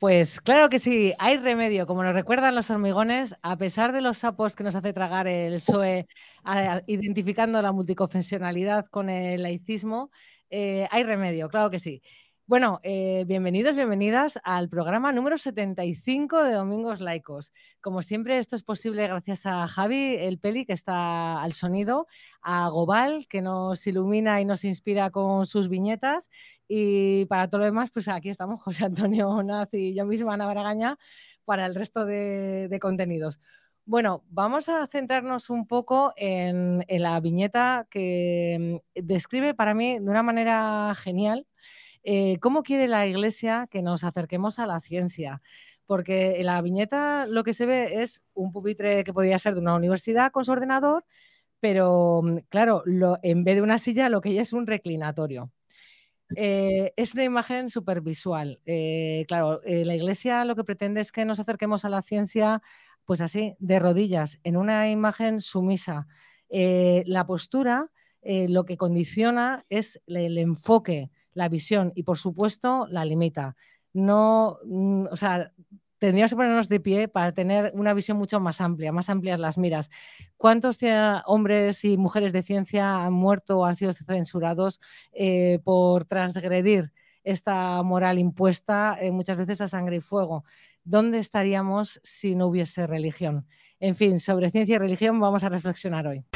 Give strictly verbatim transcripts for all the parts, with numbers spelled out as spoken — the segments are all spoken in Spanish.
Pues claro que sí, hay remedio, como nos recuerdan los hormigones, a pesar de los sapos que nos hace tragar el P S O E, a, identificando la multiconfesionalidad con el laicismo, eh, hay remedio, claro que sí. Bueno, eh, bienvenidos, bienvenidas al programa número setenta y cinco de Domingos Laicos. Como siempre, esto es posible gracias a Javi, el Peli, que está al sonido, a Gobal, que nos ilumina y nos inspira con sus viñetas, y para todo lo demás, pues aquí estamos José Antonio Naz y yo misma, Ana Baragaña, para el resto de, de contenidos. Bueno, vamos a centrarnos un poco en, en la viñeta que describe para mí de una manera genial eh, cómo quiere la Iglesia que nos acerquemos a la ciencia. Porque en la viñeta lo que se ve es un pupitre que podría ser de una universidad con su ordenador, pero claro, lo, en vez de una silla lo que hay es un reclinatorio. Eh, es una imagen súper visual. Eh, claro, eh, la Iglesia lo que pretende es que nos acerquemos a la ciencia, pues así, de rodillas, en una imagen sumisa. Eh, la postura eh, lo que condiciona es el enfoque, la visión y, por supuesto, la limita. No, mm, o sea, tendríamos que ponernos de pie para tener una visión mucho más amplia, más amplias las miras. ¿Cuántos hombres y mujeres de ciencia han muerto o han sido censurados eh, por transgredir esta moral impuesta eh, muchas veces a sangre y fuego? ¿Dónde estaríamos si no hubiese religión? En fin, sobre ciencia y religión vamos a reflexionar hoy.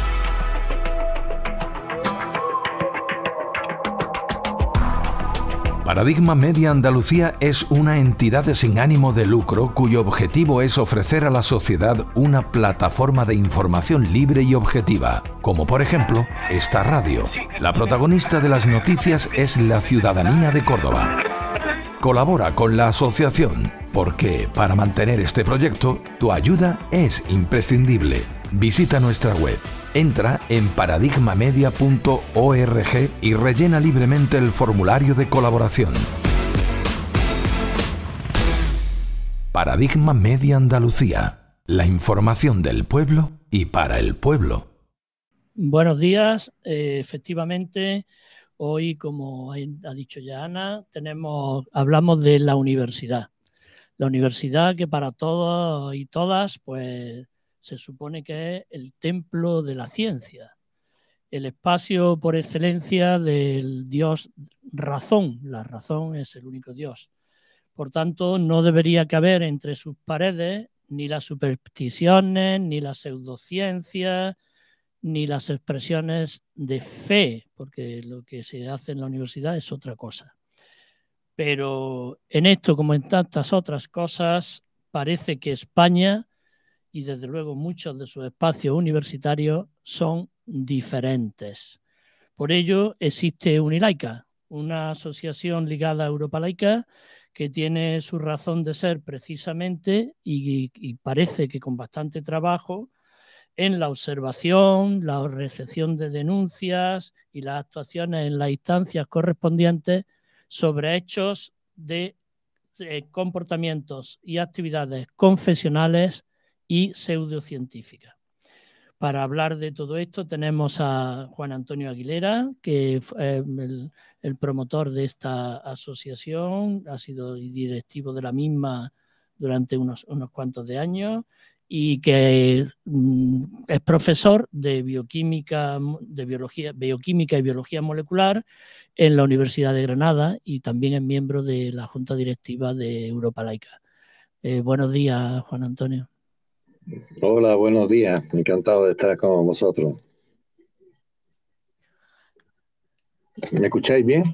Paradigma Media Andalucía es una entidad sin ánimo de lucro cuyo objetivo es ofrecer a la sociedad una plataforma de información libre y objetiva, como por ejemplo esta radio. La protagonista de las noticias es la ciudadanía de Córdoba. Colabora con la asociación porque para mantener este proyecto tu ayuda es imprescindible. Visita nuestra web. Entra en paradigma media punto org y rellena libremente el formulario de colaboración. Paradigma Media Andalucía. La información del pueblo y para el pueblo. Buenos días. Eh, efectivamente, hoy, como ha dicho ya Ana, tenemos, hablamos de la universidad. La universidad que para todos y todas, pues, se supone que es el templo de la ciencia, el espacio por excelencia del Dios razón. La razón es el único Dios. Por tanto, no debería caber entre sus paredes ni las supersticiones, ni las pseudociencias, ni las expresiones de fe, porque lo que se hace en la universidad es otra cosa. Pero en esto, como en tantas otras cosas, parece que España y desde luego muchos de sus espacios universitarios son diferentes. Por ello existe Unilaica, una asociación ligada a Europa Laica que tiene su razón de ser precisamente y, y parece que con bastante trabajo en la observación, la recepción de denuncias y las actuaciones en las instancias correspondientes sobre hechos de eh, comportamientos y actividades confesionales y pseudocientífica. Para hablar de todo esto tenemos a Juan Antonio Aguilera, que es eh, el, el promotor de esta asociación, ha sido directivo de la misma durante unos, unos cuantos de años y que mm, es profesor de bioquímica, de biología, bioquímica y biología molecular en la Universidad de Granada y también es miembro de la Junta Directiva de Europa Laica. Eh, buenos días, Juan Antonio. Hola, buenos días. Encantado de estar con vosotros. ¿Me escucháis bien?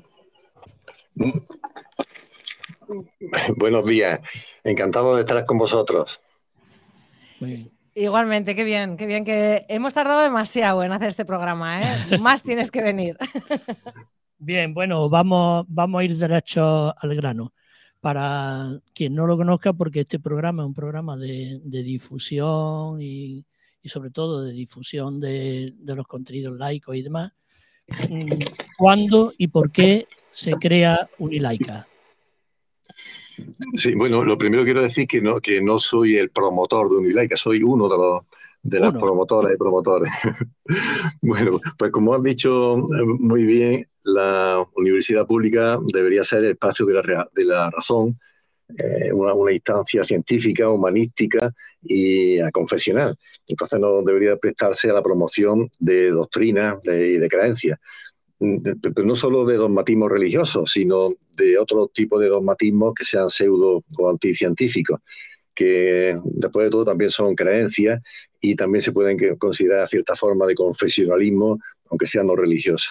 Buenos días. Encantado de estar con vosotros. Muy bien. Igualmente, qué bien, qué bien que hemos tardado demasiado en hacer este programa, ¿eh? Más tienes que venir. Bien, bueno, vamos, vamos a ir derecho al grano. Para quien no lo conozca, porque este programa es un programa de, de difusión y, y sobre todo de difusión de, de los contenidos laicos y demás. ¿Cuándo y por qué se crea Unilaica? Sí, bueno, lo primero quiero decir que no, que no soy el promotor de Unilaica, soy uno de los de las Uno. promotoras y promotores. Bueno, pues como has dicho muy bien, la universidad pública debería ser el espacio de la, de la razón eh, una, una instancia científica, humanística y a confesional. Entonces no debería prestarse a la promoción de doctrinas y de, de creencias. Pero no solo de dogmatismos religiosos, sino de otro tipo de dogmatismos que sean pseudo o anticientíficos, que después de todo también son creencias y también se pueden considerar cierta forma de confesionalismo, aunque sea no religioso.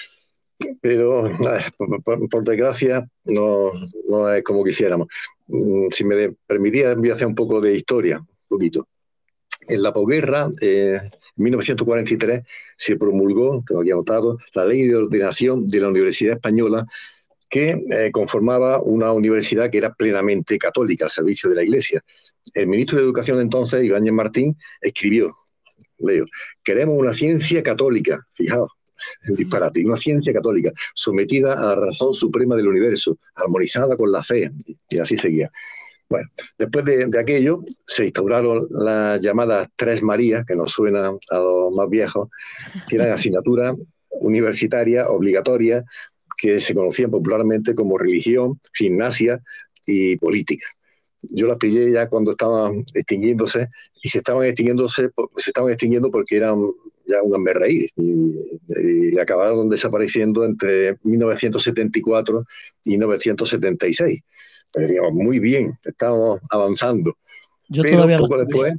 Pero por, por, por desgracia no, no es como quisiéramos. Si me permitía, voy a hacer un poco de historia, un poquito. En la posguerra, eh, en mil novecientos cuarenta y tres, se promulgó, tengo aquí anotado, la Ley de Ordenación de la Universidad Española, que eh, conformaba una universidad que era plenamente católica, al servicio de la Iglesia. El ministro de Educación entonces, Ibáñez Martín, escribió, leo, queremos una ciencia católica, fijaos, el disparate, una ciencia católica, sometida a la razón suprema del universo, armonizada con la fe, y así seguía. Bueno, después de, de aquello se instauraron las llamadas Tres Marías, que nos suenan a los más viejos, que eran asignaturas universitarias obligatorias que se conocían popularmente como religión, gimnasia y política. Yo las pillé ya cuando estaban extinguiéndose y se estaban extinguiéndose, se estaban extinguiendo porque eran ya un gamberreír y, y acabaron desapareciendo entre mil novecientos setenta y cuatro y mil novecientos setenta y seis. Pues, digamos, muy bien, estamos avanzando. Yo pero todavía poco la después...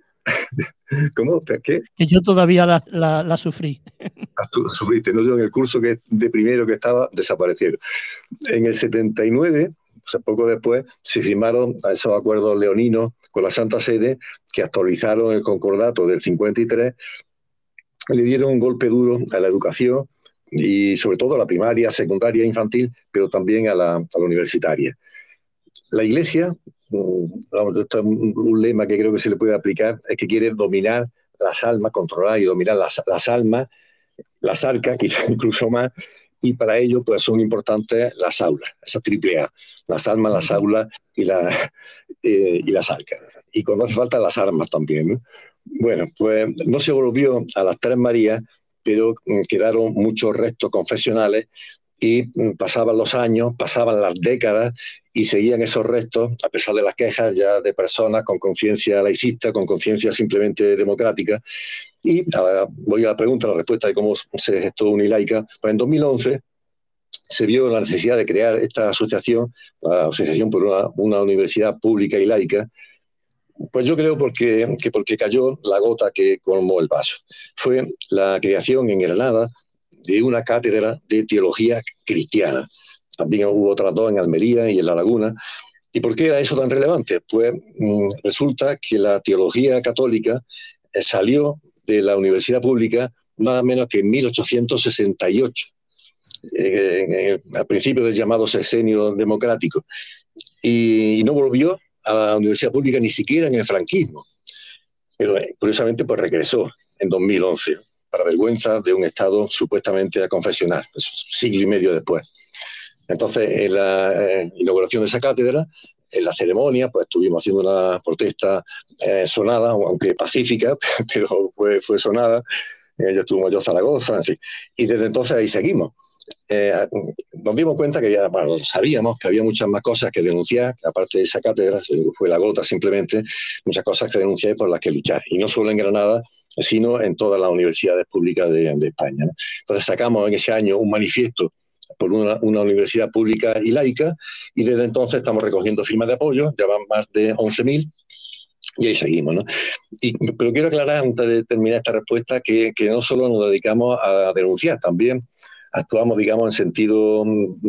¿Cómo? ¿Qué? Que yo todavía la, la, la sufrí. Tú sufriste, ¿no? Yo en el curso que de primero que estaba desaparecieron. En el setenta y nueve, o sea, poco después, se firmaron esos acuerdos leoninos con la Santa Sede que actualizaron el concordato del cincuenta y tres, le dieron un golpe duro a la educación y sobre todo a la primaria, secundaria, infantil, pero también a la, a la universitaria. La Iglesia, vamos, esto es un, un lema que creo que se le puede aplicar, es que quiere dominar las almas, controlar y dominar las, las almas, las arcas, quizás incluso más, y para ello pues son importantes las aulas, esa triple A, las almas, las aulas y, la, eh, y las arcas. Y cuando hace falta las armas también, ¿no? Bueno, pues no se volvió a las Tres Marías, pero quedaron muchos restos confesionales y pasaban los años, pasaban las décadas y seguían esos restos, a pesar de las quejas ya de personas con conciencia laicista, con conciencia simplemente democrática. Y ahora voy a la pregunta, la respuesta de cómo se gestó Unilaica. Pues en dos mil once se vio la necesidad de crear esta asociación, la Asociación por una, una Universidad Pública y Laica. Pues yo creo porque, que porque cayó la gota que colmó el vaso. Fue la creación en Granada de una cátedra de teología cristiana. También hubo otras dos en Almería y en La Laguna. ¿Y por qué era eso tan relevante? Pues mmm, resulta que la teología católica eh, salió de la universidad pública nada menos que en mil ochocientos sesenta y ocho, eh, eh, al principio del llamado sexenio democrático. Y, y no volvió a la universidad pública ni siquiera en el franquismo. Pero eh, curiosamente pues regresó en dos mil once, para vergüenza de un Estado supuestamente aconfesional, pues, siglo y medio después. Entonces, en la eh, inauguración de esa cátedra, en la ceremonia, pues estuvimos haciendo una protesta eh, sonada, aunque pacífica, pero fue, fue sonada. Eh, ya estuvo yo Zaragoza, en fin. Y desde entonces ahí seguimos. Eh, nos dimos cuenta que ya, bueno, sabíamos que había muchas más cosas que denunciar, que aparte de esa cátedra, fue la gota simplemente, muchas cosas que denunciar y por las que luchar. Y no solo en Granada, sino en todas las universidades públicas de, de España, ¿no? Entonces sacamos en ese año un manifiesto por una, una universidad pública y laica, y desde entonces estamos recogiendo firmas de apoyo, ya van más de once mil, y ahí seguimos, ¿no? Y, pero quiero aclarar, antes de terminar esta respuesta, que, que no solo nos dedicamos a denunciar, también actuamos, digamos, en sentido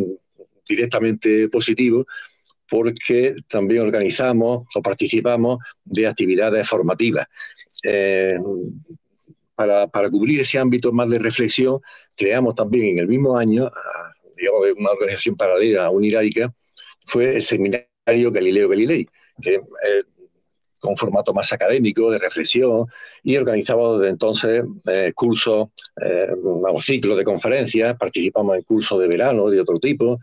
directamente positivo, porque también organizamos o participamos de actividades formativas. Eh, para, para cubrir ese ámbito más de reflexión, creamos también en el mismo año, digamos, de una organización paralela a Unilaica, fue el seminario Galileo Galilei, que eh, con formato más académico, de reflexión, y organizamos desde entonces eh, cursos, eh, vamos, ciclos de conferencias, participamos en cursos de verano de otro tipo,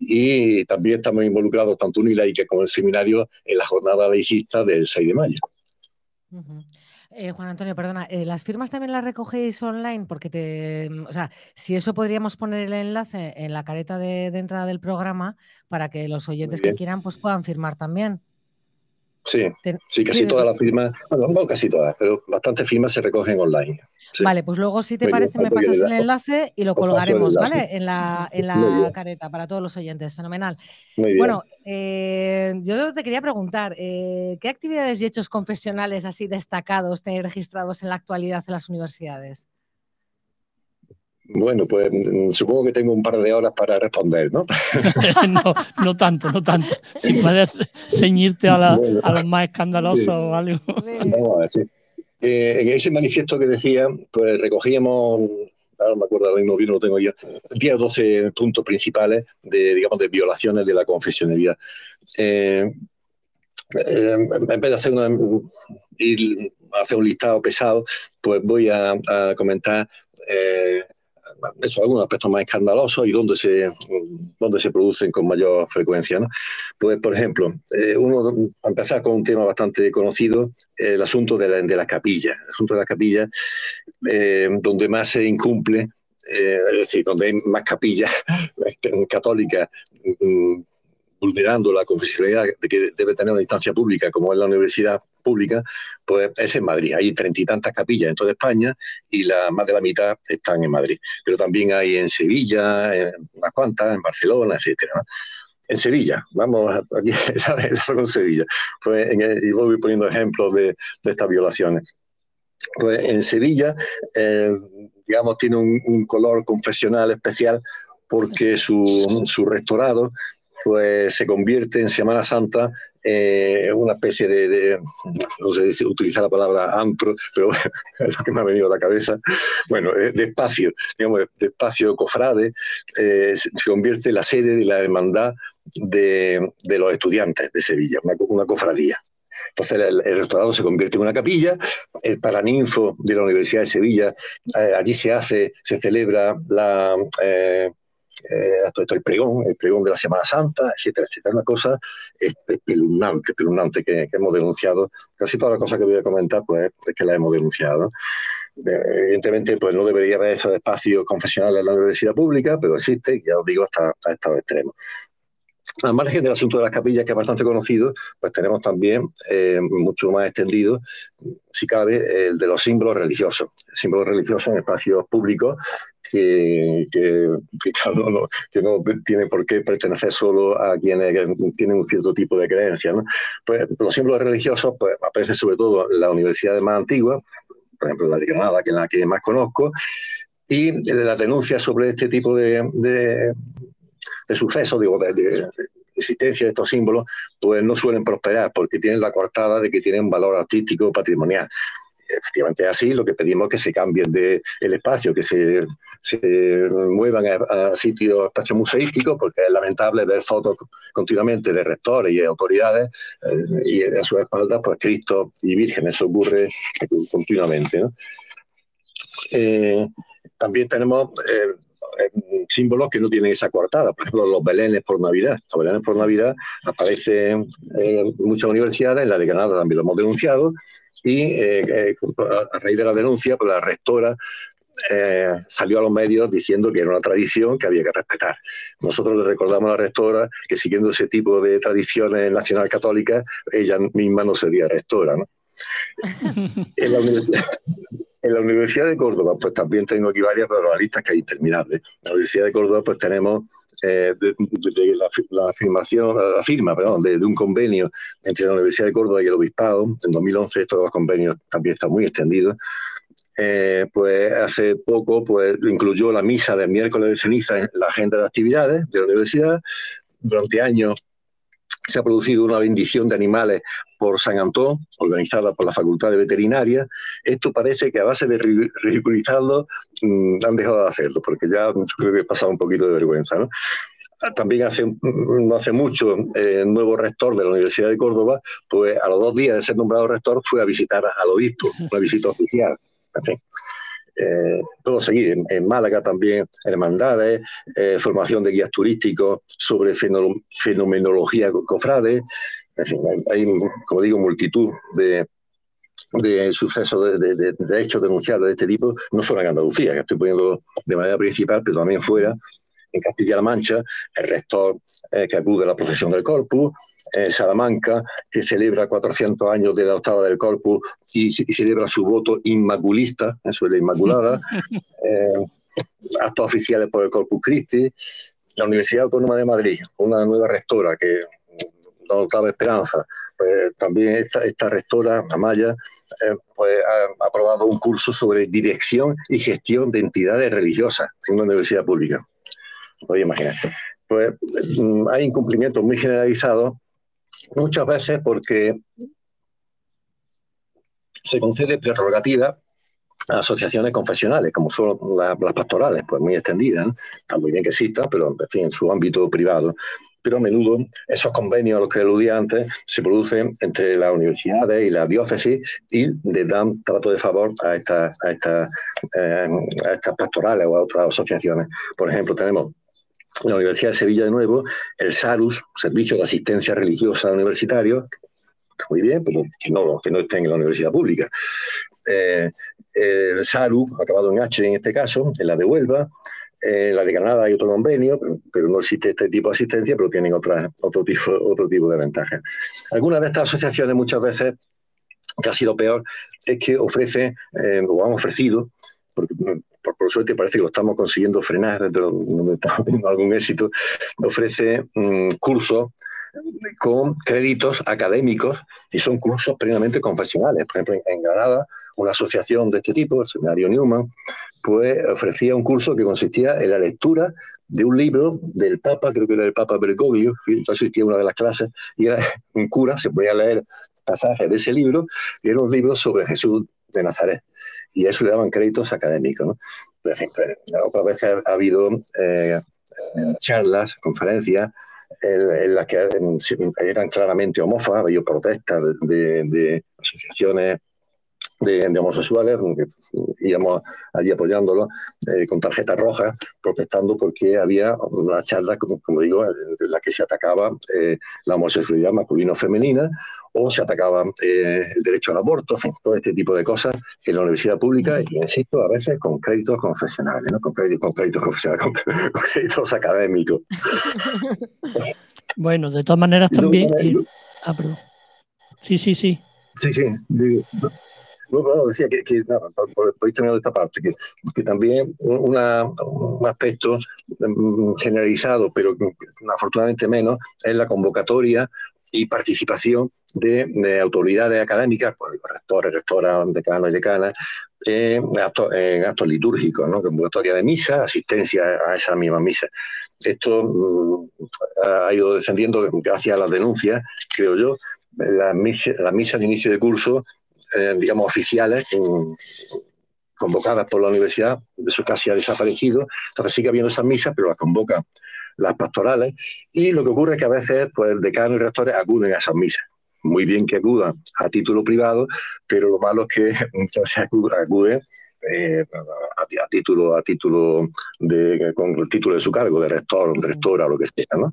y también estamos involucrados tanto Unilaica como el seminario en la jornada laicista del seis de mayo. Uh-huh. Eh, Juan Antonio, perdona, eh, ¿las firmas también las recogéis online? Porque te, o sea, si eso podríamos poner el enlace en la careta de, de entrada del programa para que los Muy oyentes que bien. quieran pues puedan firmar también. Sí, Te- sí, sí, casi todas las firmas, bueno, no casi todas, pero bastantes firmas se recogen online. Sí, vale, pues luego si te muy bien, parece me falta que pasas le el da- enlace y lo os paso el colgaremos, enlace. ¿vale? En la, en Muy la bien, careta para todos los oyentes, fenomenal. muy bien. Bueno, eh, yo te quería preguntar, eh, ¿qué actividades y hechos confesionales así destacados tenéis registrados en la actualidad en las universidades? Bueno, pues mm, supongo que tengo un par de horas para responder, ¿no? no, no tanto, no tanto. Si puedes ceñirte a, la, Bueno, a los más escandalosos sí, o algo. Sí. vamos a ver, sí. Eh, en ese manifiesto que decía, pues recogíamos, ahora me acuerdo, ahora mismo bien lo tengo yo, diez o doce puntos principales de, digamos, de violaciones de la confesionalidad. Eh, eh, en vez de hacer, una, ir, hacer un listado pesado, pues voy a, a comentar eh, eso, algunos aspectos más escandalosos y dónde se, dónde se producen con mayor frecuencia, ¿no? Pues, por ejemplo, eh, uno, a empezar con un tema bastante conocido, el asunto de, la, de las capillas. El asunto de las capillas, eh, donde más se incumple, eh, es decir, donde hay más capillas católicas mm, vulnerando la confesionalidad de que debe tener una instancia pública como es la universidad pública, pues es en Madrid. Hay treinta y tantas capillas en toda España y la, más de la mitad están en Madrid. Pero también hay en Sevilla, en unas cuantas, en Barcelona, etcétera, ¿no? En Sevilla, vamos, aquí con Sevilla, pues en el, y voy poniendo ejemplos de, de estas violaciones. Pues en Sevilla, eh, digamos, tiene un, un color confesional especial porque su, su rectorado pues se convierte en Semana Santa en eh, una especie de, de, no sé si utilizar la palabra antro, pero bueno, es lo que me ha venido a la cabeza, bueno, de espacio, digamos, de espacio cofrade, eh, se convierte en la sede de la hermandad de, de los estudiantes de Sevilla, una, una cofradía. Entonces el, el rectorado se convierte en una capilla, el Paraninfo de la Universidad de Sevilla, eh, allí se hace, se celebra la... Eh, eh, el pregón, el pregón de la Semana Santa, etcétera, etcétera. Una cosa espeluznante, espeluznante que, que hemos denunciado. Casi todas las cosas que voy a comentar, pues es que las hemos denunciado. Eh, evidentemente, pues no debería haber esos espacios confesionales en la universidad pública, pero existe, ya os digo, hasta, hasta estos extremos. Al margen del asunto de las capillas, que es bastante conocido, pues tenemos también, eh, mucho más extendido, si cabe, el de los símbolos religiosos. Símbolos religiosos en espacios públicos que, que, que, no, no, que no tienen por qué pertenecer solo a quienes tienen un cierto tipo de creencia, ¿no? Pues los símbolos religiosos pues, aparecen sobre todo en las universidades más antiguas, por ejemplo la de Granada, que es la que más conozco, y las denuncias sobre este tipo de... de de sucesos, digo, de, de existencia de estos símbolos, pues no suelen prosperar porque tienen la coartada de que tienen valor artístico patrimonial. Efectivamente es así, lo que pedimos es que se cambien de el espacio, que se, se muevan a, a sitios, espacios museísticos, porque es lamentable ver fotos continuamente de rectores y de autoridades eh, y a su espalda, pues Cristo y Virgen, eso ocurre continuamente, ¿no? Eh, también tenemos eh, símbolos que no tienen esa coartada, por ejemplo los belenes por Navidad. Los belenes por Navidad aparecen en muchas universidades, en la de Granada también lo hemos denunciado, y eh, eh, a raíz de la denuncia, pues la rectora eh, salió a los medios diciendo que era una tradición que había que respetar. Nosotros le recordamos a la rectora que siguiendo ese tipo de tradiciones nacional católicas, ella misma no sería rectora, ¿no? En la universidad... En la Universidad de Córdoba, pues también tengo aquí varias, pero la lista es que hay interminable. En la Universidad de Córdoba, pues tenemos eh, de, de, de la, la, afirmación, la firma perdón, de, de un convenio entre la Universidad de Córdoba y el Obispado. En dos mil once, estos dos convenios también están muy extendidos. Eh, pues hace poco pues incluyó la misa del miércoles de ceniza en la agenda de actividades de la universidad. Durante años se ha producido una bendición de animales por San Antón, organizada por la Facultad de Veterinaria. Esto parece que a base de ridiculizarlo mmm, han dejado de hacerlo, porque ya creo que he pasado un poquito de vergüenza, ¿no? También hace, no hace mucho, eh, el nuevo rector de la Universidad de Córdoba, pues a los dos días de ser nombrado rector fue a visitar al obispo, una visita oficial. En fin. Eh, puedo seguir, en, en Málaga también hermandades, eh, formación de guías turísticos sobre fenomenología cofrade, en fin, hay, hay, como digo, multitud de, de sucesos, de, de, de hechos denunciados de este tipo, no solo en Andalucía, que estoy poniendo de manera principal, pero también fuera, en Castilla-La Mancha, el rector eh, que acude a la procesión del Corpus, eh, Salamanca, que celebra cuatrocientos años de la octava del Corpus y, y celebra su voto inmaculista, eso es la Inmaculada, eh, actos oficiales por el Corpus Christi, la Universidad Autónoma de Madrid, una nueva rectora que no cabe esperanza, pues también esta, esta rectora, Amaya, eh, pues ha, ha aprobado un curso sobre dirección y gestión de entidades religiosas en una universidad pública. Podéis imaginar. Pues mm, hay incumplimientos muy generalizados, muchas veces porque se concede prerrogativa a asociaciones confesionales, como son la, las pastorales, pues muy extendidas, ¿no? Está muy bien que existan, pero en fin, en su ámbito privado. Pero a menudo esos convenios a los que aludía antes se producen entre las universidades y las diócesis y le dan trato de favor a estas, a estas, eh, a estas pastorales o a otras asociaciones. Por ejemplo, tenemos la Universidad de Sevilla de nuevo, el SARUS, Servicio de Asistencia Religiosa Universitario, muy bien, pero que no, que no esté en la universidad pública. Eh, el SARU, acabado en H en este caso, en la de Huelva, eh, la de Granada hay otro convenio, pero, pero no existe este tipo de asistencia, pero tienen otra, otro, tipo, otro tipo de ventajas. Algunas de estas asociaciones muchas veces, casi lo peor, es que ofrece, eh, o han ofrecido, porque por, por suerte parece que lo estamos consiguiendo frenar, pero donde estamos teniendo algún éxito, ofrece um, cursos con créditos académicos y son cursos plenamente confesionales. Por ejemplo, en, en Granada, una asociación de este tipo, el Seminario Newman, pues ofrecía un curso que consistía en la lectura de un libro del Papa, creo que era el Papa Bergoglio, yo asistía a una de las clases, y era un cura, se podía leer pasajes de ese libro, y era un libro sobre Jesús de Nazaret, y a eso le daban créditos académicos, ¿no? Por ejemplo, otras veces ha, ha habido eh, charlas, conferencias, en, en las que en, eran claramente homófobas, había protestas de, de, de asociaciones de, de homosexuales, que íbamos allí apoyándolos eh, con tarjetas rojas, protestando porque había una charla, como, como digo, en la que se atacaba eh, la homosexualidad masculino-femenina o se atacaba eh, el derecho al aborto, en fin, todo este tipo de cosas en la universidad pública, y insisto, a veces con créditos confesionales, ¿no? Con créditos, con créditos confesionales, con, con créditos académicos. Bueno, de todas maneras también... Y... Ah, perdón. Sí, sí, sí. Sí, sí. sí. No, no, decía que, que nada, por, por ir terminando esta parte, que, que también una, un aspecto generalizado, pero afortunadamente menos, es la convocatoria y participación de, de autoridades académicas, pues, rectores, rectoras, decanos y decanas, en actos, en actos litúrgicos, ¿no? Convocatoria de misa, asistencia a esa misma misa. Esto um, ha ido descendiendo gracias a las denuncias, creo yo. Las misas la misa de inicio de curso, eh, digamos, oficiales, um, convocadas por la universidad, eso casi ha desaparecido. Entonces sigue habiendo esas misas, pero las convocan las pastorales, y lo que ocurre es que a veces pues, el decano y rectores acuden a esas misas. Muy bien que acudan a título privado, pero lo malo es que muchas veces acuden eh, a, a título, a título de, con el título de su cargo, de rector, de rectora, lo que sea, ¿no?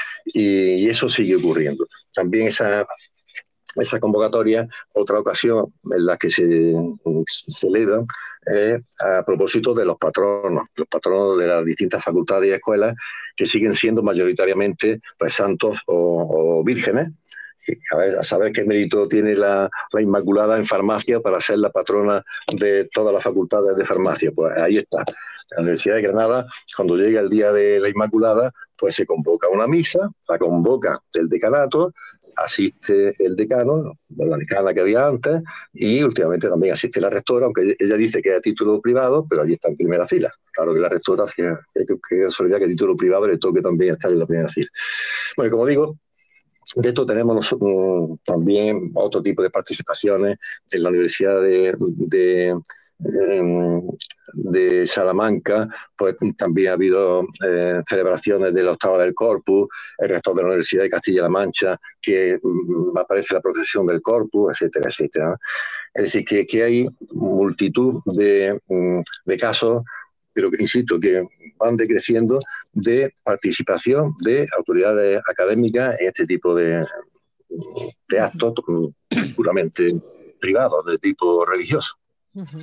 Y, y eso sigue ocurriendo. También esa, esa convocatoria, otra ocasión en la que se celebran, es a propósito de los patronos, los patronos de las distintas facultades y escuelas, que siguen siendo mayoritariamente pues, santos o, o vírgenes. A, ver, a saber qué mérito tiene la, la Inmaculada en farmacia para ser la patrona de todas las facultades de farmacia. Pues ahí está. En la Universidad de Granada, cuando llega el día de la Inmaculada, pues se convoca una misa, la convoca el decanato, asiste el decano, la decana que había antes, y últimamente también asiste la rectora, aunque ella dice que es a título privado, pero allí está en primera fila. Claro que la rectora, que, que, que casualidad que a título privado le toque también estar en la primera fila. Bueno, como digo, de esto tenemos um, también otro tipo de participaciones en la Universidad de, de, de, de Salamanca, pues también ha habido eh, celebraciones de la octava del Corpus, el rector de la Universidad de Castilla-La Mancha, que um, aparece la procesión del Corpus, etcétera, etcétera. Es decir, que, que hay multitud de, um, de casos, pero que, insisto, que van decreciendo, de participación de autoridades académicas en este tipo de, de actos puramente privados de tipo religioso. Uh-huh.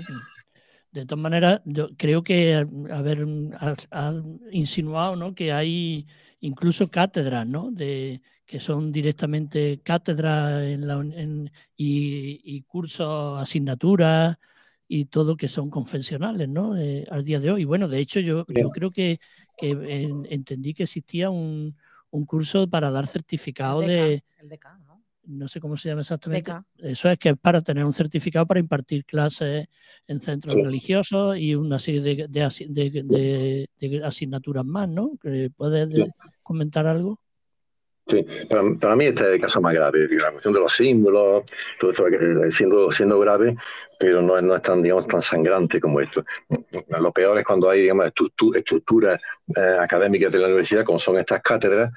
De todas maneras, yo creo que, a ver, has, has insinuado, ¿no?, que hay incluso cátedras, ¿no?, de, que son directamente cátedras en la, en, y, y cursos, asignaturas y todo que son confesionales, ¿no?, eh, al día de hoy. Y bueno, de hecho, yo, yo creo que, que en, entendí que existía un, un curso para dar certificado el D E C A, de... el D E C A, ¿no? No sé cómo se llama exactamente. D E C A. Eso es que es para tener un certificado para impartir clases en centros sí. religiosos y una serie de, de, de, de, de asignaturas más, ¿no? ¿Puedes sí. comentar algo? Sí, para, para mí este es el caso más grave, la cuestión de los símbolos, todo esto siendo, siendo grave, pero no es, no es tan, digamos, tan sangrante como esto. Lo peor es cuando hay, digamos, estructuras eh, académicas de la universidad, como son estas cátedras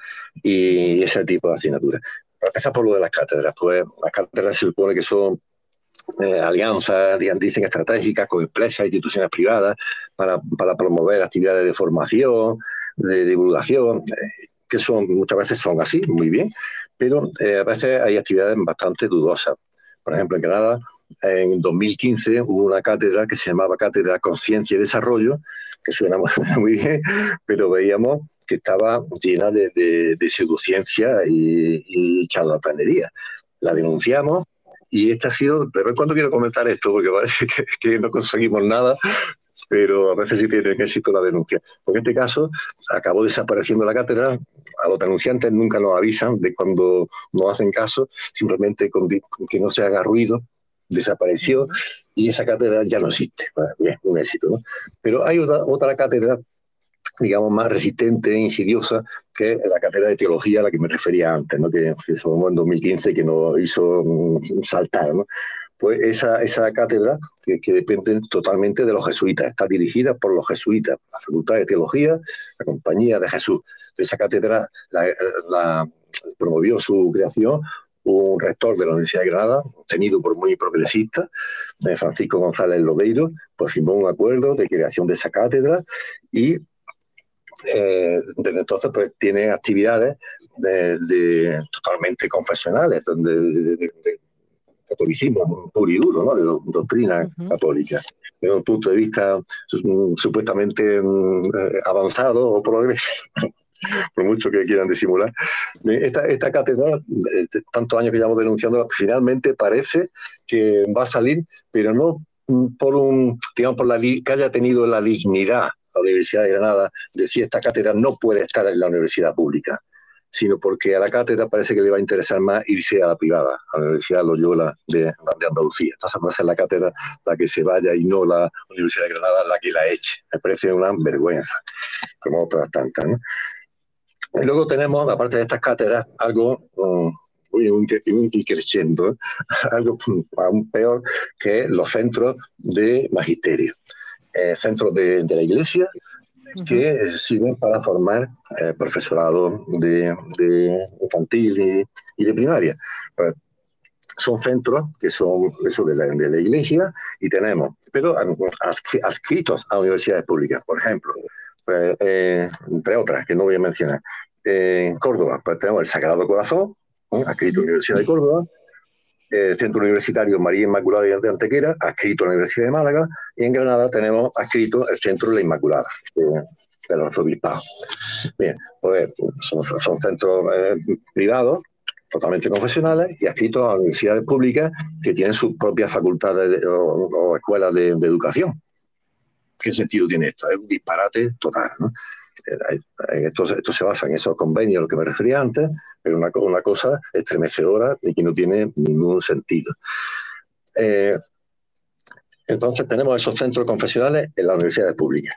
y ese tipo de asignaturas. Empezar por lo de las cátedras, pues las cátedras se supone que son eh, alianzas, dicen estratégicas con empresas e instituciones privadas para, para promover actividades de formación, de divulgación, eh, que son muchas veces son así, muy bien, pero eh, a veces hay actividades bastante dudosas. Por ejemplo, en Granada, en dos mil quince hubo una cátedra que se llamaba Cátedra Conciencia y Desarrollo, que suena muy, muy bien, pero veíamos que estaba llena de, de, de pseudociencia y, y charlatanería. La denunciamos y este ha sido, de vez en cuando quiero comentar esto, porque parece que, que no conseguimos nada, pero a veces sí tiene éxito la denuncia. Porque en este caso acabó desapareciendo la cátedra, a los denunciantes nunca nos avisan de cuando no hacen caso, simplemente con que no se haga ruido, desapareció uh-huh. y esa cátedra ya no existe. Bueno, bien, un éxito, ¿no? Pero hay otra, otra cátedra, digamos, más resistente e insidiosa, que es la cátedra de teología a la que me refería antes, ¿no? que, que se formó en dos mil quince, que nos hizo um, saltar, ¿no? Pues esa, esa cátedra, que, que depende totalmente de los jesuitas, está dirigida por los jesuitas, la Facultad de Teología, la Compañía de Jesús. Esa cátedra la, la promovió su creación un rector de la Universidad de Granada, tenido por muy progresista, Francisco González Lobeiro, pues firmó un acuerdo de creación de esa cátedra y eh, desde entonces pues tiene actividades de, de, totalmente confesionales, donde de, de, de, catolicismo puro y duro, ¿no? De do, doctrina uh-huh. católica, desde un punto de vista supuestamente um, avanzado o progreso, por mucho que quieran disimular. Esta, esta cátedra, este, tantos años que llevamos denunciándola, finalmente parece que va a salir, pero no por un, digamos, por la que haya tenido la dignidad la Universidad de Granada de decir esta cátedra no puede estar en la universidad pública, sino porque a la cátedra parece que le va a interesar más irse a la privada, a la Universidad Loyola de, de Andalucía. Entonces va a ser la cátedra la que se vaya y no la Universidad de Granada la que la eche. Me parece una vergüenza, como otras tantas, ¿no? Y luego tenemos, aparte de estas cátedras, algo um, muy increciendo, ¿eh? algo aún peor, que los centros de magisterio. Eh, centros de, de la Iglesia que uh-huh. sirven para formar eh, profesorado de, de infantil y, y de primaria. Pues, son centros que son eso de la, de la Iglesia y tenemos, pero adscritos a universidades públicas, por ejemplo, pues, eh, entre otras que no voy a mencionar. Eh, en Córdoba pues, tenemos el Sagrado Corazón, ¿eh? adscrito a la Universidad de Córdoba. El Centro Universitario María Inmaculada de Antequera, adscrito a la Universidad de Málaga, y en Granada tenemos adscrito el Centro de la Inmaculada, de, de los obispados. Bien, pues son, son centros eh, privados, totalmente confesionales, y adscritos a universidades públicas que tienen sus propias facultades de, o, o escuelas de, de educación. ¿Qué sentido tiene esto? Es un disparate total, ¿no? Esto, esto se basa en esos convenios a los que me refería antes, pero una, una cosa estremecedora y que no tiene ningún sentido. Eh, entonces tenemos esos centros confesionales en las universidades públicas.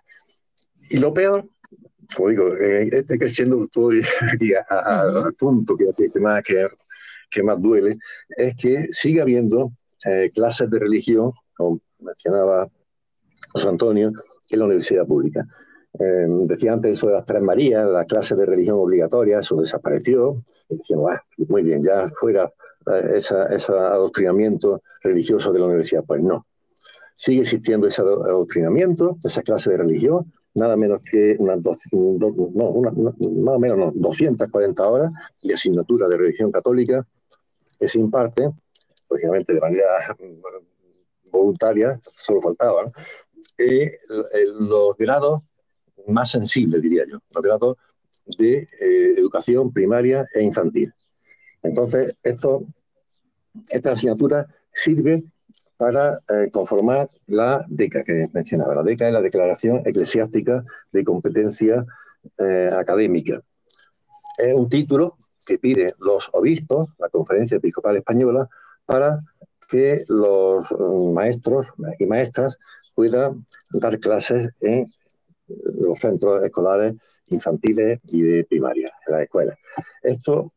Y lo peor, como digo, eh, este creciendo estoy aquí a, a, uh-huh. al punto que, que, más, que, que más duele, es que sigue habiendo eh, clases de religión, como mencionaba José Antonio, en la universidad pública. Eh, decía antes eso de las tres Marías, las clases de religión obligatoria, eso desapareció. Y decíamos, ah, muy bien, ya fuera eh, esa, ese adoctrinamiento religioso de la universidad. Pues no. Sigue existiendo ese adoctrinamiento, esa clase de religión, nada menos que unas dos, do, no, una, no, más o menos no, doscientas cuarenta horas de asignatura de religión católica que se imparte lógicamente de manera voluntaria, solo faltaba, ¿no? Eh, los grados más sensibles, diría yo, los grados de eh, educación primaria e infantil. Entonces, esto, esta asignatura sirve para eh, conformar la DECA que mencionaba. La DECA es la Declaración Eclesiástica de Competencia eh, Académica. Es un título que piden los obispos, la Conferencia Episcopal Española, para que los maestros y maestras puedan dar clases en los centros escolares infantiles y de primaria, en las escuelas. Esto,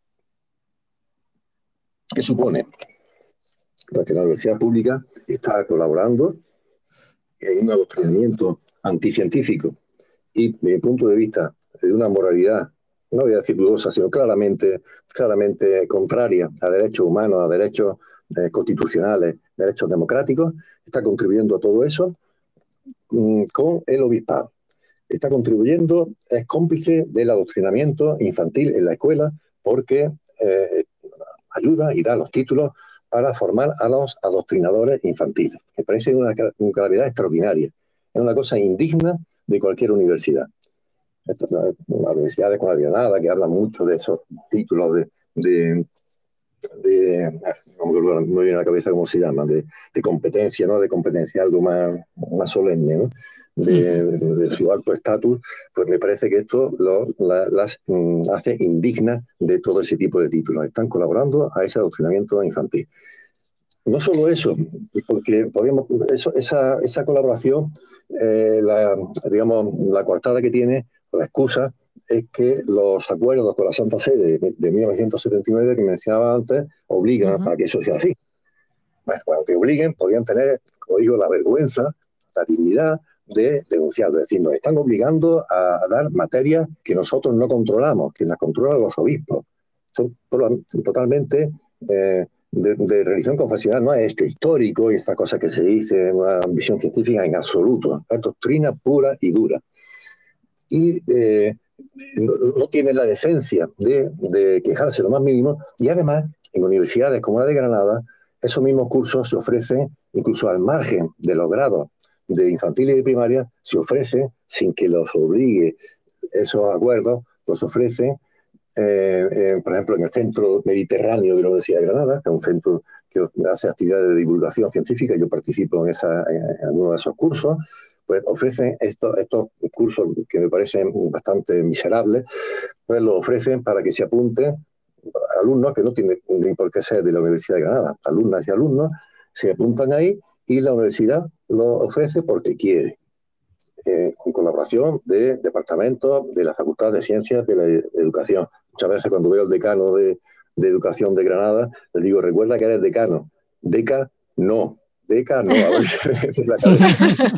¿qué supone? Pues que la universidad pública está colaborando en un adoctrinamiento anticientífico y, desde mi punto de vista, de una moralidad, no voy a decir dudosa, sino claramente, claramente contraria a derechos humanos, a derechos eh, constitucionales, derechos democráticos, está contribuyendo a todo eso mmm, con el obispado. Está contribuyendo, es cómplice del adoctrinamiento infantil en la escuela porque eh, ayuda y da los títulos para formar a los adoctrinadores infantiles. Me parece una, una claridad extraordinaria. Es una cosa indigna de cualquier universidad. Estas, las universidades como la de Granada, que hablan mucho de esos títulos de... de, de no me acuerdo muy bien la cabeza cómo se llaman, de, de competencia, ¿no? De competencia, algo más, más solemne, ¿no? De, de, de su alto estatus, pues me parece que esto lo, la, las mm, hace indignas de todo ese tipo de títulos. Están colaborando a ese adoctrinamiento infantil. No solo eso, porque podemos, eso, esa, esa colaboración, eh, la, digamos, la coartada que tiene, la excusa, es que los acuerdos con la Santa Sede de, de mil novecientos setenta y nueve que mencionaba antes obligan uh-huh. a que eso sea así. Bueno, cuando te obliguen, podrían tener, como digo, la vergüenza, la dignidad de denunciarlo. Es decir, nos están obligando a dar materias que nosotros no controlamos, que las controlan los obispos. Son totalmente eh, de, de religión confesional, no es esto histórico y esta cosa que se dice, una visión científica en absoluto. Es doctrina pura y dura. Y eh, no, no tiene la decencia de, de quejarse lo más mínimo. Y además, en universidades como la de Granada, esos mismos cursos se ofrecen incluso al margen de los grados de infantil y de primaria, se ofrecen sin que los obligue esos acuerdos, los ofrecen, eh, eh, por ejemplo, en el Centro Mediterráneo de la Universidad de Granada, que es un centro que hace actividades de divulgación científica, yo participo en, esa, en alguno de esos cursos, pues ofrecen estos, estos cursos que me parecen bastante miserables, pues los ofrecen para que se apunten alumnos que no tienen ni por qué ser de la Universidad de Granada, alumnas y alumnos, se apuntan ahí y la universidad lo ofrece porque quiere, eh, con colaboración de departamentos de la Facultad de Ciencias de la Educación. Muchas veces cuando veo al decano de, de Educación de Granada, le digo, recuerda que eres decano. Deca, no. Deca, no. A ver si la cabeza.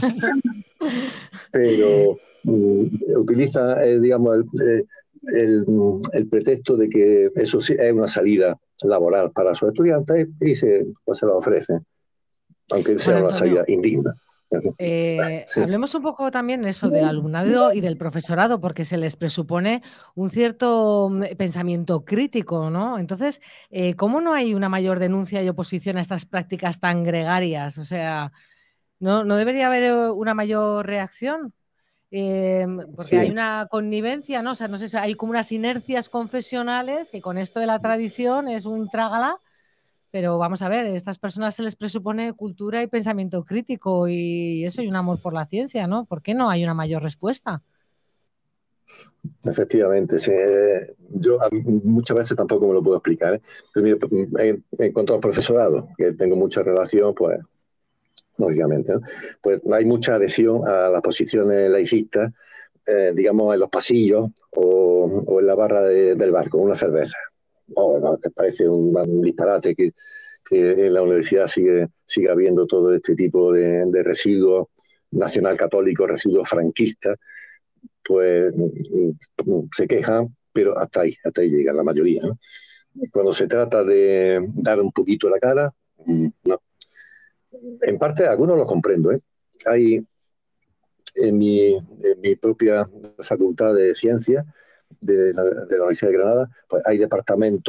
Pero um, utiliza, eh, digamos, el, el, el pretexto de que eso sí es una salida laboral para sus estudiantes y se, pues, se la ofrece, aunque sea bueno, una salida indigna. Eh, sí. Hablemos un poco también de eso del alumnado y del profesorado, porque se les presupone un cierto pensamiento crítico, ¿no? Entonces, eh, ¿cómo no hay una mayor denuncia y oposición a estas prácticas tan gregarias? O sea, ¿no, no debería haber una mayor reacción? Eh, porque sí. hay una connivencia, ¿no? O sea, no sé si hay como unas inercias confesionales que con esto de la tradición es un trágala. Pero vamos a ver, a estas personas se les presupone cultura y pensamiento crítico y eso y un amor por la ciencia, ¿no? ¿Por qué no hay una mayor respuesta? Efectivamente, sí. Yo muchas veces tampoco me lo puedo explicar, ¿eh? Pero mira, en, en cuanto al profesorado, que tengo mucha relación, pues, lógicamente, ¿no? Pues hay mucha adhesión a las posiciones laicistas, eh, digamos, en los pasillos o, o en la barra de, del bar con una cerveza. Oh, no, te parece un, un disparate que, que en la universidad sigue, sigue habiendo todo este tipo de, de residuos nacional-católicos, residuos franquistas, pues se quejan, pero hasta ahí, hasta ahí llega la mayoría, ¿no? Cuando se trata de dar un poquito la cara, no. En parte algunos los comprendo, ¿eh? Hay en mi, en mi propia facultad de ciencias de la, de la Universidad de Granada, pues hay departamentos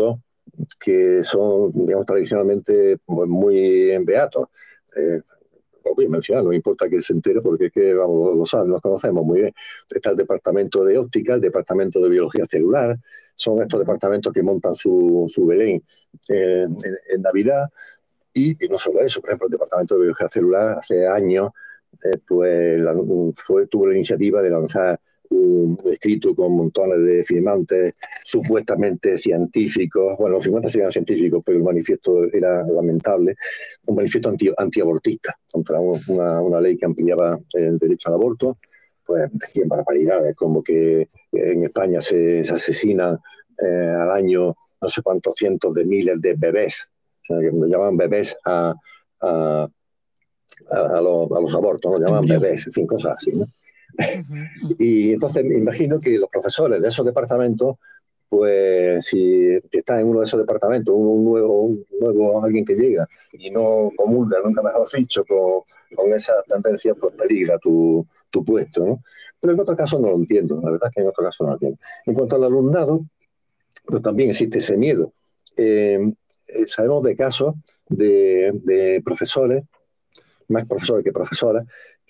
que son, digamos, tradicionalmente muy beatos. Eh, lo voy a mencionar, no me importa que se entere porque es que, vamos, lo saben, nos conocemos muy bien. Está el departamento de óptica, el departamento de biología celular, son estos departamentos que montan su, su Belén eh, en, en Navidad. Y, y no solo eso, por ejemplo, el departamento de biología celular hace años eh, pues la, fue, tuvo la iniciativa de lanzar un escrito con montones de firmantes supuestamente científicos. Bueno, los firmantes eran científicos, pero el manifiesto era lamentable. Un manifiesto anti, antiabortista contra una, una ley que ampliaba el derecho al aborto. Pues decían barbaridades, como que en España se, se asesinan eh, al año no sé cuántos cientos de miles de bebés. O sea, que nos llamaban bebés a, a, a, a, los, a los abortos, nos llamaban Embrión. bebés, en fin, cosas así, ¿no? Uh-huh. Y entonces me imagino que los profesores de esos departamentos, pues si está en uno de esos departamentos, un, un, nuevo, un nuevo alguien que llega y no comulga, nunca mejor dicho, con, con esas tendencias, pues peligra tu, tu puesto, ¿no? Pero en otro caso no lo entiendo, la verdad es que en otro caso no lo entiendo. En cuanto al alumnado, pues también existe ese miedo. Eh, sabemos de casos de, de profesores, más profesores que profesoras,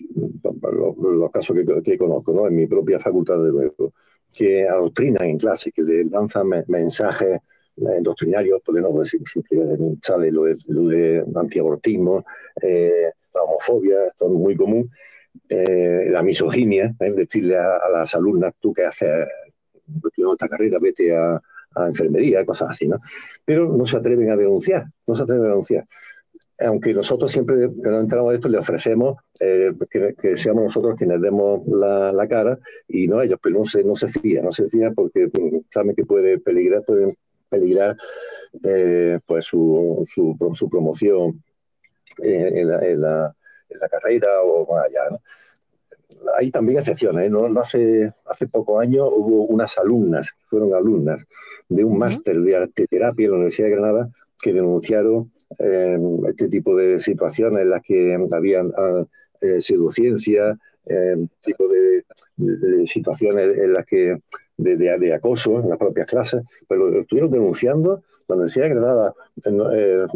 los, los casos que, que conozco, ¿no? En mi propia facultad de luego, que adoctrinan en clase, que le lanzan me, mensajes eh, doctrinarios, porque no, pues, si, si, sale lo de, lo de antiabortismo, eh, la homofobia, esto es muy común, eh, la misoginia, es decirle a, a las alumnas, tú que haces esta carrera, vete a, a enfermería, cosas así, ¿no? Pero no se atreven a denunciar, no se atreven a denunciar. Aunque nosotros siempre que nos enteramos de esto le ofrecemos eh, que, que seamos nosotros quienes demos la, la cara y no ellos, pero no se, no se fía, no se fía porque saben que puede peligrar, pueden peligrar eh, pues su, su, su promoción eh, en, la, en, la, en la carrera o más allá, ¿no? Hay también excepciones, ¿eh? No, no hace, hace pocos años hubo unas alumnas, fueron alumnas de un uh-huh. máster de arteterapia en la Universidad de Granada que denunciaron eh, este tipo de situaciones en las que habían eh, pseudociencia, eh, tipo de, de, de situaciones en las que de, de, de acoso en las propias clases, pero lo estuvieron denunciando. La Universidad de Granada eh,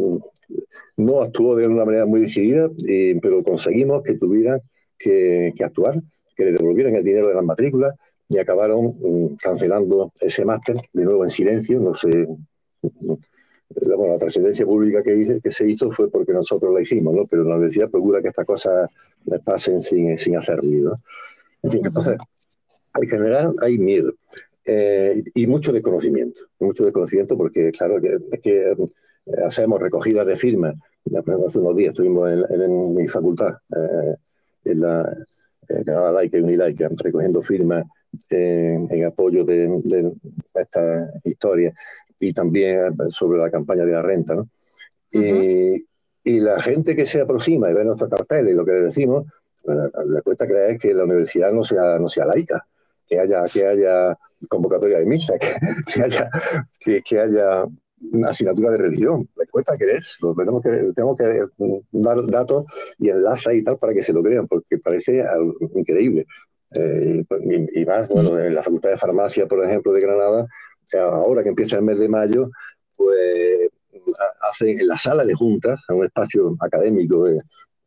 no actuó de una manera muy decidida, eh, pero conseguimos que tuvieran que, que actuar, que le devolvieran el dinero de las matrículas y acabaron um, cancelando ese máster, de nuevo en silencio. No sé, la, bueno, la trascendencia pública que, hice, que se hizo fue porque nosotros la hicimos, ¿no? Pero la universidad procura que estas cosas pasen sin, sin hacer ruido, ¿no? En fin, uh-huh. Entonces, en general hay miedo eh, y mucho desconocimiento, mucho desconocimiento porque, claro, que, es que eh, hacemos recogidas de firmas. Hace unos días estuvimos en, en, en mi facultad, eh, en la eh, Granada Laica y Unilaica, recogiendo firmas eh, en apoyo de, de esta historia y también sobre la campaña de la renta, ¿no? Uh-huh. y, y la gente que se aproxima y ve nuestros carteles y lo que le decimos, bueno, le cuesta creer que la universidad no sea, no sea laica, que haya, que haya convocatoria de misa, que, que haya, que, que haya asignatura de religión. Le cuesta creérselo, tenemos que, tenemos que dar datos y enlaces y tal para que se lo crean, porque parece algo increíble. Eh, y, y más, bueno, en la Facultad de Farmacia, por ejemplo, de Granada, ahora que empieza el mes de mayo, pues hacen en la sala de juntas, en un espacio académico de,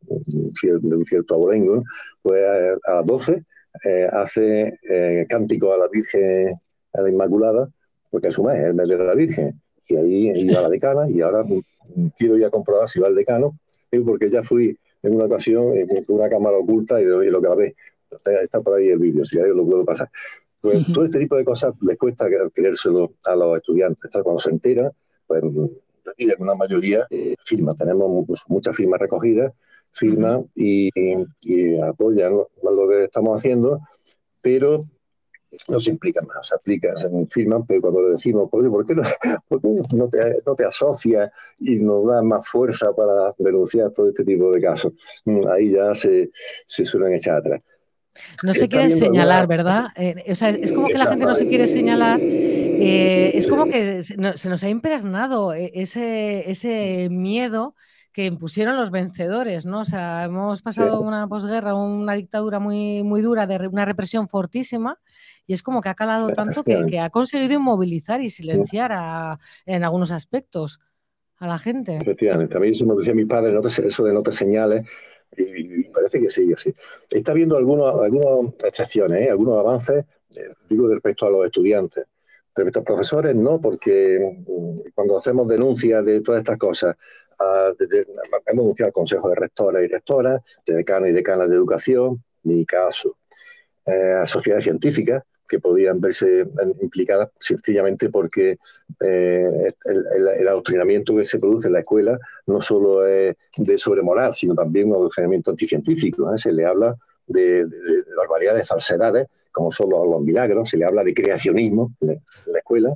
de un cierto abolengo, pues a las doce eh, hace eh, cántico a la Virgen, a la Inmaculada, porque es su mes, es el mes de la Virgen. Y ahí iba la decana, y ahora quiero ir a comprobar si va el decano, porque ya fui en una ocasión con una cámara oculta y lo grabé. Está por ahí el vídeo, si alguien lo puedo pasar. Pues uh-huh. Todo este tipo de cosas les cuesta creérselo a los estudiantes. Cuando se enteran, pues en una mayoría eh, firma. Tenemos pues, muchas firmas recogidas, firman uh-huh. y, y apoyan lo que estamos haciendo, pero no se implican más, se aplican, se firman, pero cuando le decimos, ¿por qué no, por qué no, te, no te asocias y nos das más fuerza para denunciar todo este tipo de casos? Ahí ya se, se suelen echar atrás. No se quieren señalar, alguna... ¿verdad? Eh, o sea, es como que la gente no se quiere señalar. Eh, es como que se nos ha impregnado ese, ese miedo que impusieron los vencedores, ¿no? O sea, hemos pasado sí. una posguerra, una dictadura muy, muy dura, de una represión fortísima, y es como que ha calado tanto que, que ha conseguido inmovilizar y silenciar a, en algunos aspectos a la gente. Efectivamente, a mí eso me decía mi padre, no te, eso de no te señales, y, y parece que sí, así. Está habiendo algunos, algunas excepciones, ¿eh? Algunos avances, eh, digo, respecto a los estudiantes. Respecto a los profesores, no, porque mm, cuando hacemos denuncias de todas estas cosas, uh, de, de, hemos denunciado al Consejo de Rectores y Rectoras, de decanos y decanas de educación, ni caso. Eh, a sociedades científicas que podían verse implicadas sencillamente porque eh, el, el, el adoctrinamiento que se produce en la escuela no solo es de sobremoral, sino también un adoctrinamiento anticientífico, ¿eh? Se le habla de, de, de barbaridades, de falsedades, como son los, los milagros, se le habla de creacionismo en la, en la escuela.